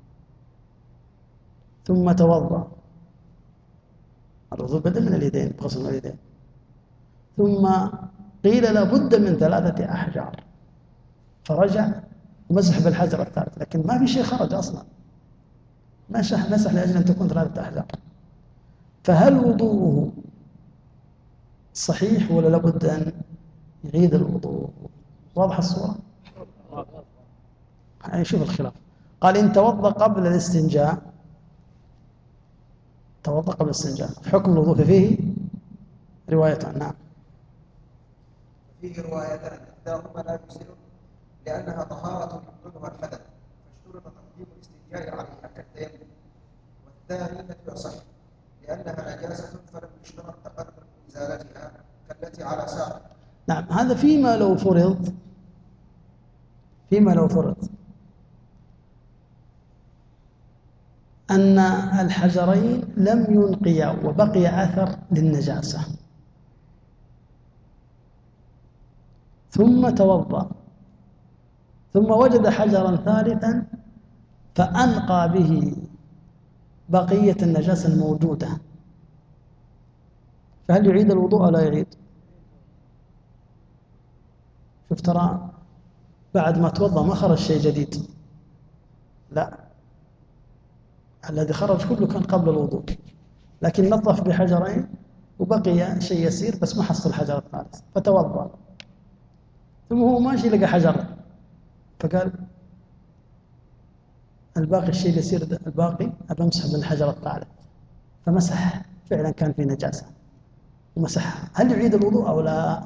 ثم توضأ. الوضوء بدل من اليدين بغسل اليدين، ثم قيل لابد من ثلاثة أحجار فرجع ومسح بالحجر الثالث، لكن ما في شيء خرج أصلا، مسح مسح لأجل أن تكون ثلاثة أحجار. فهل وضوءه صحيح ولا لابد أن يعيد الوضوء؟ واضح الصورة؟ يعني شوف الخلاف. قال إن توضأ قبل الاستنجاء، توضأ قبل الاستنجاء، حكم الوضوء فيه روايتان. نعم، فيه روايتان، إحداهما لا يغسل لأنها طهارة يبطلها الحدث فاشترط تقديم الاستنجاء عليها كالتيمم، والثاني لا يصح لأنها نجاسة فلم يشترط تقدم إزالتها كالتي على ساق. نعم، هذا فيما لو فرض فيما لو فرض أن الحجرين لم ينقيا وبقي أثر للنجاسة، ثم توضأ ثم وجد حجرا ثالثا فأنقى به بقية النجاسة الموجودة، فهل يعيد الوضوء أو لا يعيد؟ شوف، ترى بعد ما توضأ ما خرج شيء جديد، لا، الذي خرج كله كان قبل الوضوء، لكن نظف بحجرين وبقي شيء يسير بس ما حصل الحجر الثالث، فتوضأ ثم هو ماشي لقى حجر فقال الباقي الشيء اللي يصير الباقي أبى أمسح بالحجر الثالث، فمسح، فعلا كان في نجاسة ومسحها. هل يعيد الوضوء أو لا؟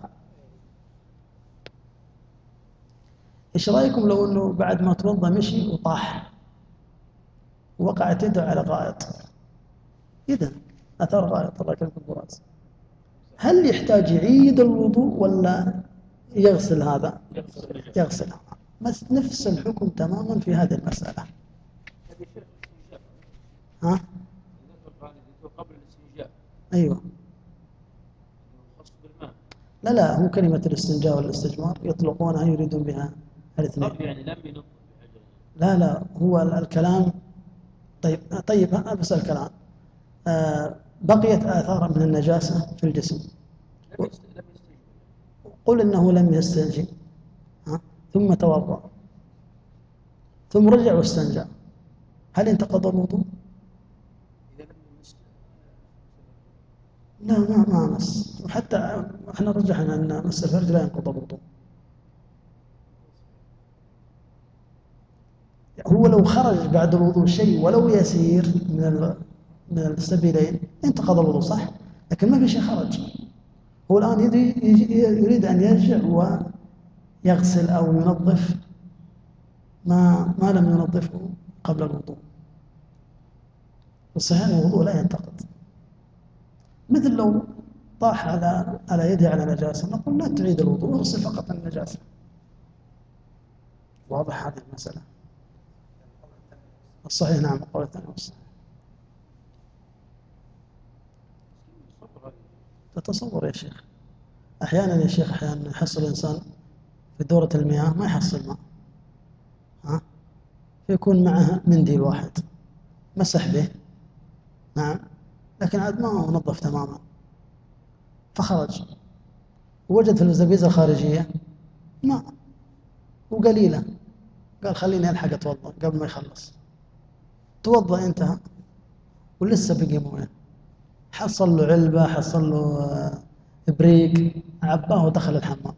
إيش رأيكم لو أنه بعد ما توضأ مشي وطاح ووقعت يده على غائط، إذن أثار غائط، الله يكرمكم براس، هل يحتاج يعيد الوضوء ولا يغسل هذا؟ يغسل هذا، نفس الحكم تماما في هذه المسألة. ها؟ قبل الاستنجاء. أيوة. لا لا، هم كلمة الاستنجاء والاستجمار يطلقونها يريدون بها الاثنين. يعني لم ينظف بحجر. لا لا، هو الكلام طيب طيب بس الكلام آه بقيت آثار من النجاسة في الجسم، لم قل إنه لم يستنجي، ها؟ ثم توضأ ثم رجع واستنجى، هل انتقض الوضوء؟ لا، ما ما مس، وحتى احنا رجحنا ان مس الفرج لا ينقض الوضوء. هو لو خرج بعد الوضوء شيء ولو يسير من من السبيلين انتقض الوضوء صح، لكن ما في شيء خرج. هو الآن يريد أن يرجع ويغسل أو ينظف ما ما لم ينظفه قبل الوضوء. والصحيح أن الوضوء لا ينتقض. مثل لو طاح على على يده على نجاسة، نقول لا تعيد الوضوء، اغسل فقط النجاسة. واضح هذه المسألة؟ الصحيح نعم، القول الثاني والصحيح. تتصور يا شيخ، أحيانا يا شيخ أحيانا يحصل الإنسان في دورة المياه ما يحصل ماء، ها؟ فيكون معه منديل واحد مسح به، نعم، لكن عاد ما هو نظف تماما، فخرج ووجد في الزبيزة الخارجية ماء وقليلة، قال خليني ألحق أتوضأ قبل ما يخلص. توضأ انتهى ولسه بقي مويه، حصل له علبة، حصل له إبريق، عباه ودخل الحمام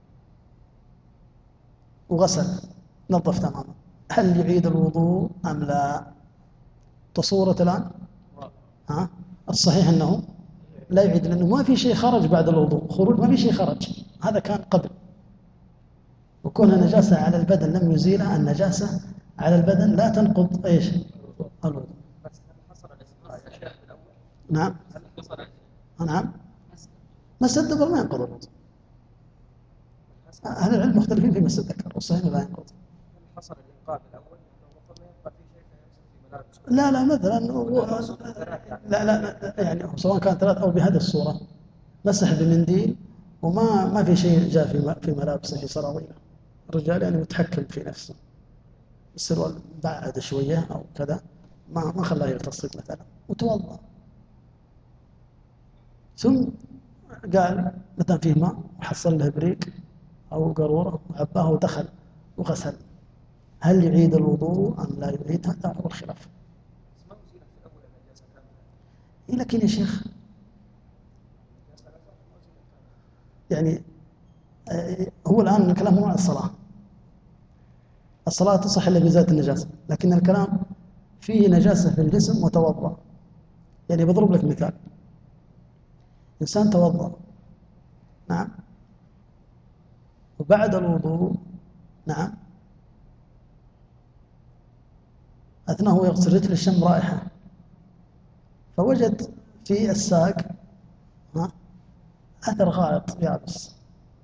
وغسل نظف تماما. هل يعيد الوضوء أم لا؟ تصورة الآن؟ ها؟ الصحيح أنه لا يعيد، لأنه ما في شيء خرج بعد الوضوء، خروج ما في شيء خرج، هذا كان قبل. وكونها نجاسة على البدن لم يزيلها، النجاسة على البدن لا تنقض ايش؟ الوضوء. نعم نعم، مس الذكر ما ينقض الوضوء. أهل العلم مختلفين في مس الذكر، والصحيح لا ينقض. حصل الإنقاذ الأول يبقى في شيء يمسك في ملابس. لا لا، مثلا لا لا يعني سواء كان ثلاث أو بهذه الصورة، مسح بمنديل وما ما في شيء جاء في في ملابسه في سراويله. الرجال يعني متحكم في نفسه، السروال بعد شوية أو كذا ما ما خلاه يلتصق مثلا، وتوضأ. ثم قال مثلا فيه ماء وحصل له بريق أو قارورة وعباه ودخل وغسل، هل يعيد الوضوء أم لا يعيد؟ هذا هو الخلاف. إيه لكن يا شيخ يعني هو الآن الكلام هو عن الصلاة. الصلاة تصح إلا بإزالة النجاسة، لكن الكلام فيه نجاسة في الجسم وتوضأ. يعني بضرب لك مثال، إنسان توضأ نعم، وبعد الوضوء نعم أثناء هو يغسل رجله الشم رائحة، فوجد في الساق ها أثر غائط يابس،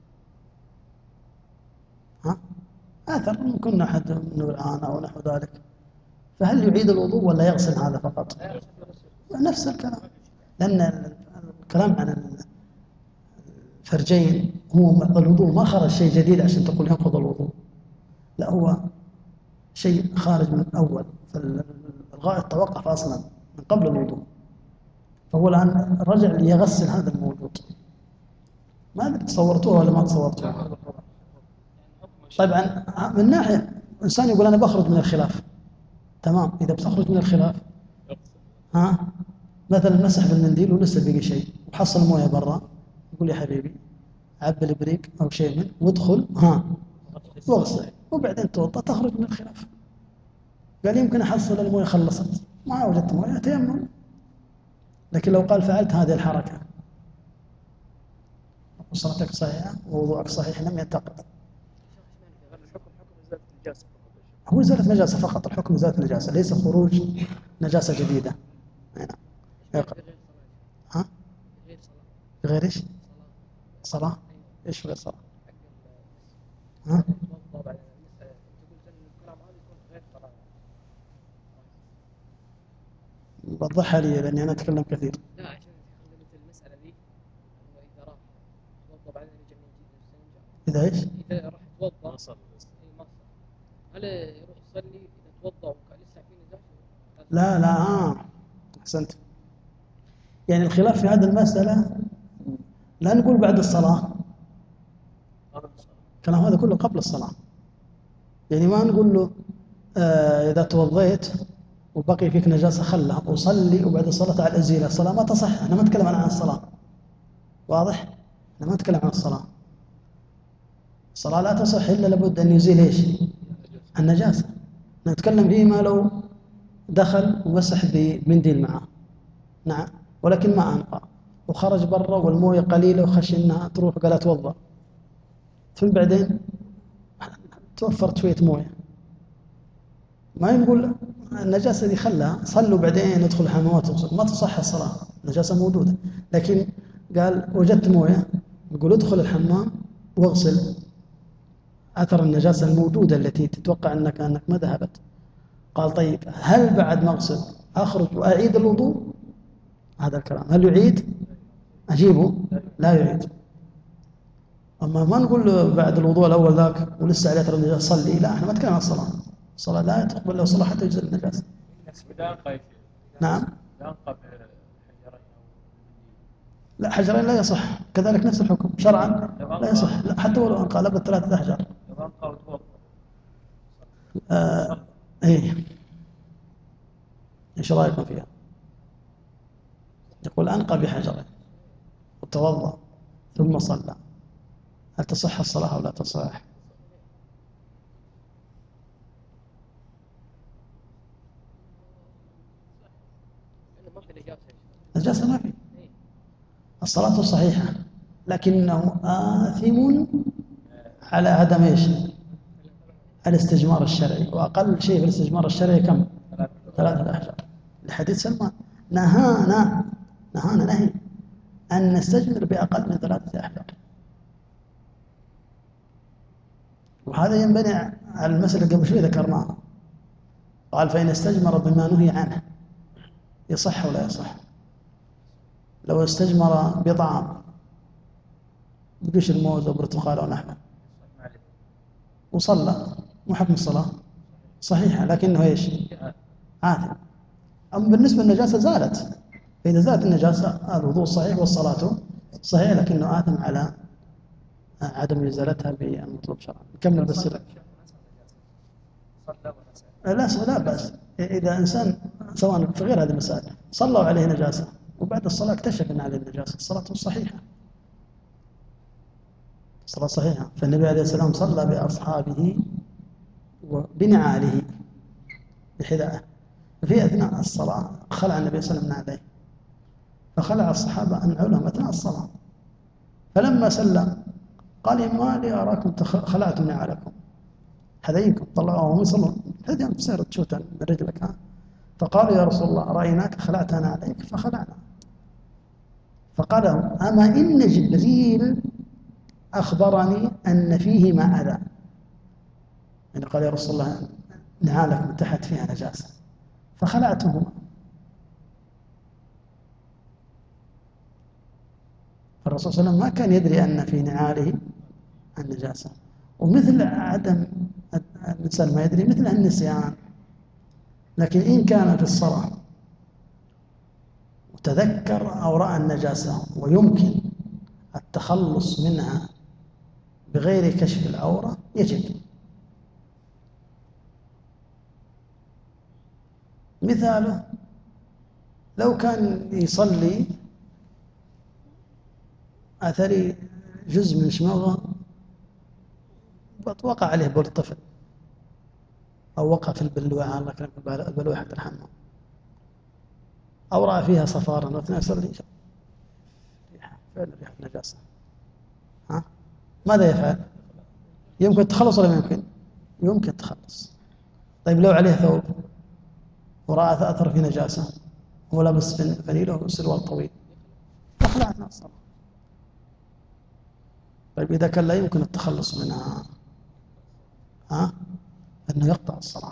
ها أثر ممكن أحد من العانة أو نحو ذلك، فهل يعيد الوضوء ولا يغسل هذا فقط؟ نفس الكلام، لأن الكلام عن الفرجين هو الوضوء ما خرج شيء جديد عشان تقول ينقض الوضوء، لا هو شيء خارج من الأول، فالغائط توقف أصلا من قبل الوضوء، فهو الآن رجع ليغسل هذا الموجود. ما أدري تصورتوها ولا ما تصورتوها؟ طبعا من ناحية إنسان يقول أنا بخرج من الخلاف، تمام، إذا بتخرج من الخلاف ها مثلا مسح بالمنديل ولسه بقي شيء وحصل مويه برا، يقول يا حبيبي عب البريق أو شيء منه وادخل ها واغسل وبعدين توضأ تخرج من الخلاف. قال يمكن أحصل المويه خلصت ما وجدت مويه تيمم، لكن لو قال فعلت هذه الحركة وصلاتك صحيحة ووضوءك صحيح لم ينتقد. هو إزالة نجاسة فقط، الحكم إزالة نجاسة ليس خروج نجاسة جديدة. هنا ها غير إيش؟ صلاة؟ إيش غير صلاة؟ ها؟ وضحها لي لأني أنا أتكلم كثير. لا عشان خلينا المسألة ذي إذا راح توضأ بعدين يجي من جديد إذا إيش؟ إذا راح توضأ ما صار هل يروح يصلي إذا توضأ وكان لسه في نجاسة؟ لا لا آه أحسنت. يعني الخلاف في هذه المسألة لا نقول بعد الصلاة، الكلام هذا كله قبل الصلاة. يعني ما نقول له آه إذا توضيت وبقي فيك نجاسة خلها وصلي وبعد الصلاة على الأزيلة، الصلاة ما تصح. أنا ما أتكلم عن الصلاة، واضح؟ أنا ما أتكلم عن الصلاة. الصلاة لا تصح إلا لابد أن يزيل إيش؟ النجاسة. نتكلم فيه ما لو دخل ومسح بمنديل معه نعم، ولكن ما أنقى وخرج برا والموية قليلة وخشي أنها تروح قال أتوضأ، ثم بعدين توفرت شوية موية، ما يقول النجاسة دي خلها صلوا بعدين ندخل الحمامات وغسل، ما تصح الصلاة، النجاسة موجودة. لكن قال وجدت موية يقول ادخل الحمام واغسل أثر النجاسة الموجودة التي تتوقع أنك أنك ما ذهبت. قال طيب هل بعد ما أغسل أخرج وأعيد الوضوء؟ هذا الكلام هل يعيد؟ أجيبه لا يعيد. أما ما نقول بعد الوضوء الأول ذاك ولسه عليه ترى النجاسة صلي، لا احنا ما نتكلم عن الصلاة، الصلاة لا تقبل لو صلاة حتى يجزل النجاسة. نعم لا حجرين لا يصح، كذلك نفس الحكم شرعا لا يصح، لا حتى ولو أنقى لابد ثلاثة أحجار. آه إيه إيش رأيكم فيها؟ يقول أنقى بحجرين وتوضأ ثم صلى، هل تصح الصلاة أو لا تصح؟ نجاسة ما في، الصلاة صحيحة لكنه آثم على عدم ايش؟ الاستجمار الشرعي، وأقل شيء في الاستجمار الشرعي كم؟ ثلاثة أحجار. لحديث سلمان نهانا نهانا نهي أن نستجمر بأقل من ثلاثة أحجار. وهذا ينبني على المسألة قبل شوي ذكرناها، قال فإن استجمر بما نهي عنه يصح ولا يصح؟ لو استجمر بطعام بقشر موز أو برتقال أو نحوه وصلى، مو حكم الصلاة صحيحة، لكنه إيش؟ آثم. أما بالنسبة للنجاسة زالت، فإذا زالت النجاسة الوضوء صحيح والصلاة صحيح، لكنه آثم على عدم إزالتها بالمطلوب شرعا. نكمل بس. لا لا بأس إذا إنسان سواء في غير هذه المسائل صلوا عليه نجاسة وبعد الصلاة اكتشف أن عليه النجاسة، الصلاة صحيحة، الصلاة صحيحة. فالنبي عليه السلام صلى بأصحابه وبنعاله بحذائه، في أثناء الصلاة خلع النبي صلى الله عليه وسلم نعليه، فخلع الصحابة أنعلهم أثناء الصلاة، فلما سلم قال ما لي أراكم خلعتم نعالكم، حذينكم طلعوهم يصلون حذيهم بسير تشوتا من رجلك. ها فقالوا يا رسول الله رأيناك خلعتنا عليك فخلعنا. فقال لهم أما إن جبريل أخبرني أن فيه ما أذى، يعني قال يا رسول الله نعالك من تحت فيها نجاسة فخلعتهما. فالرسول صلى الله عليه وسلم ما كان يدري أن في نعاله النجاسة. ومثل عدم الإنسان ما يدري مثل النسيان، لكن إن كان في الصلاة وتذكر أو رأى النجاسة ويمكن التخلص منها بغير كشف العورة يجب. مثاله لو كان يصلي أثري جزء من شماغه وقع عليه بول طفل أو وقع في البلوعة، الله يكرمك البلوعة حتى الحمام، أو رأى فيها صفارا واثناء يصلي فعلا ريحة نجاسة، ها ماذا يفعل؟ يمكن التخلص ولا ما يمكن؟ يمكن التخلص. طيب لو عليه ثوب ورأى أثر في نجاسة هو لابس فنيله وسروال طويل فخلع أثناء الصلاة. طيب إذا كان لا يمكن التخلص منها ها أنه يقطع الصلاة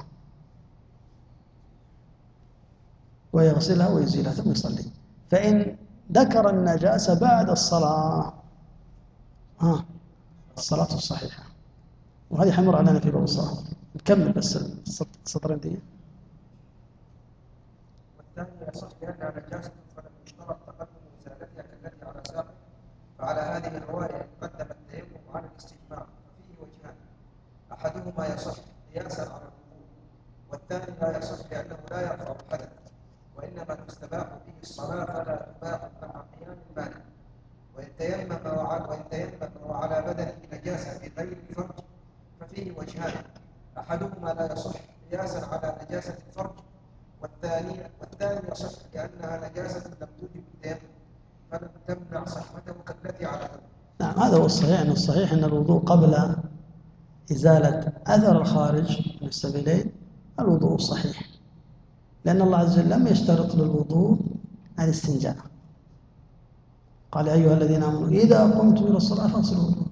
ويغسلها ويزيلها ثم يصلي. فإن ذكر النجاسة بعد الصلاة ها الصلاة الصحيحة. وهذه حمر علينا في باب الصلاة. نكمل بس السطرين دي. والثاني يصح بأنها نجاسة فلم يشترط تقدم إزالتها كالتي على ساقه، فعلى هذه الرواية يقدم التيمم على الاستجمام، ففيه وجهان، أحدهما يصح قياسا على الوضوء، والثاني لا يصح لأنه لا يرفع الحدث، وإنما تستباح به الصلاة فلا تباح مع قيام المانع. ويتيمم وعلى بدنه نجاسة في غير الفرج ففيه وجهان، أحدهما لا يصح قياسا على نجاسة الفرج، والثاني والثاني يصح لأنها نجاسة لم توجب التيمم فلم تمنع صحته كالتي على ذلك. نعم هذا هو الصحيح. أن الصحيح أن الوضوء قبل إزالة أثر الخارج من السبيلين الوضوء صحيح، لأن الله عز وجل لم يشترط للوضوء الاستنجاء. قال أيها الذين آمنوا إذا قمتم إلى الصلاة فاغسلوا وجوهكم.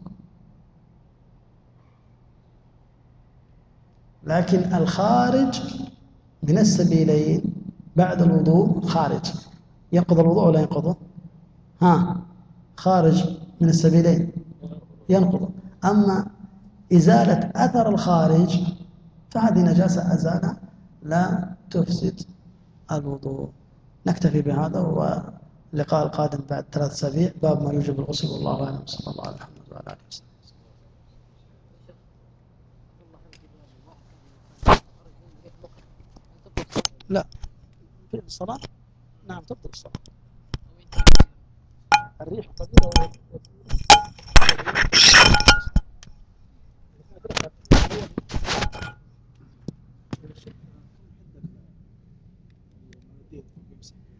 لكن الخارج من السبيلين بعد الوضوء خارج ينقض الوضوء ولا ينقضه؟ ها خارج من السبيلين ينقض. أما إزالة أثر الخارج فهذه نجاسة أزالة لا تفسد الوضوء. نكتفي بهذا، واللقاء القادم بعد ثلاث أسابيع باب ما يوجب الغسل، والله أعلم. صلى الله عليه وسلم وعلى آله وسلم. لا في الصلاة نعم تبطل الصلاة. الريح طويلة و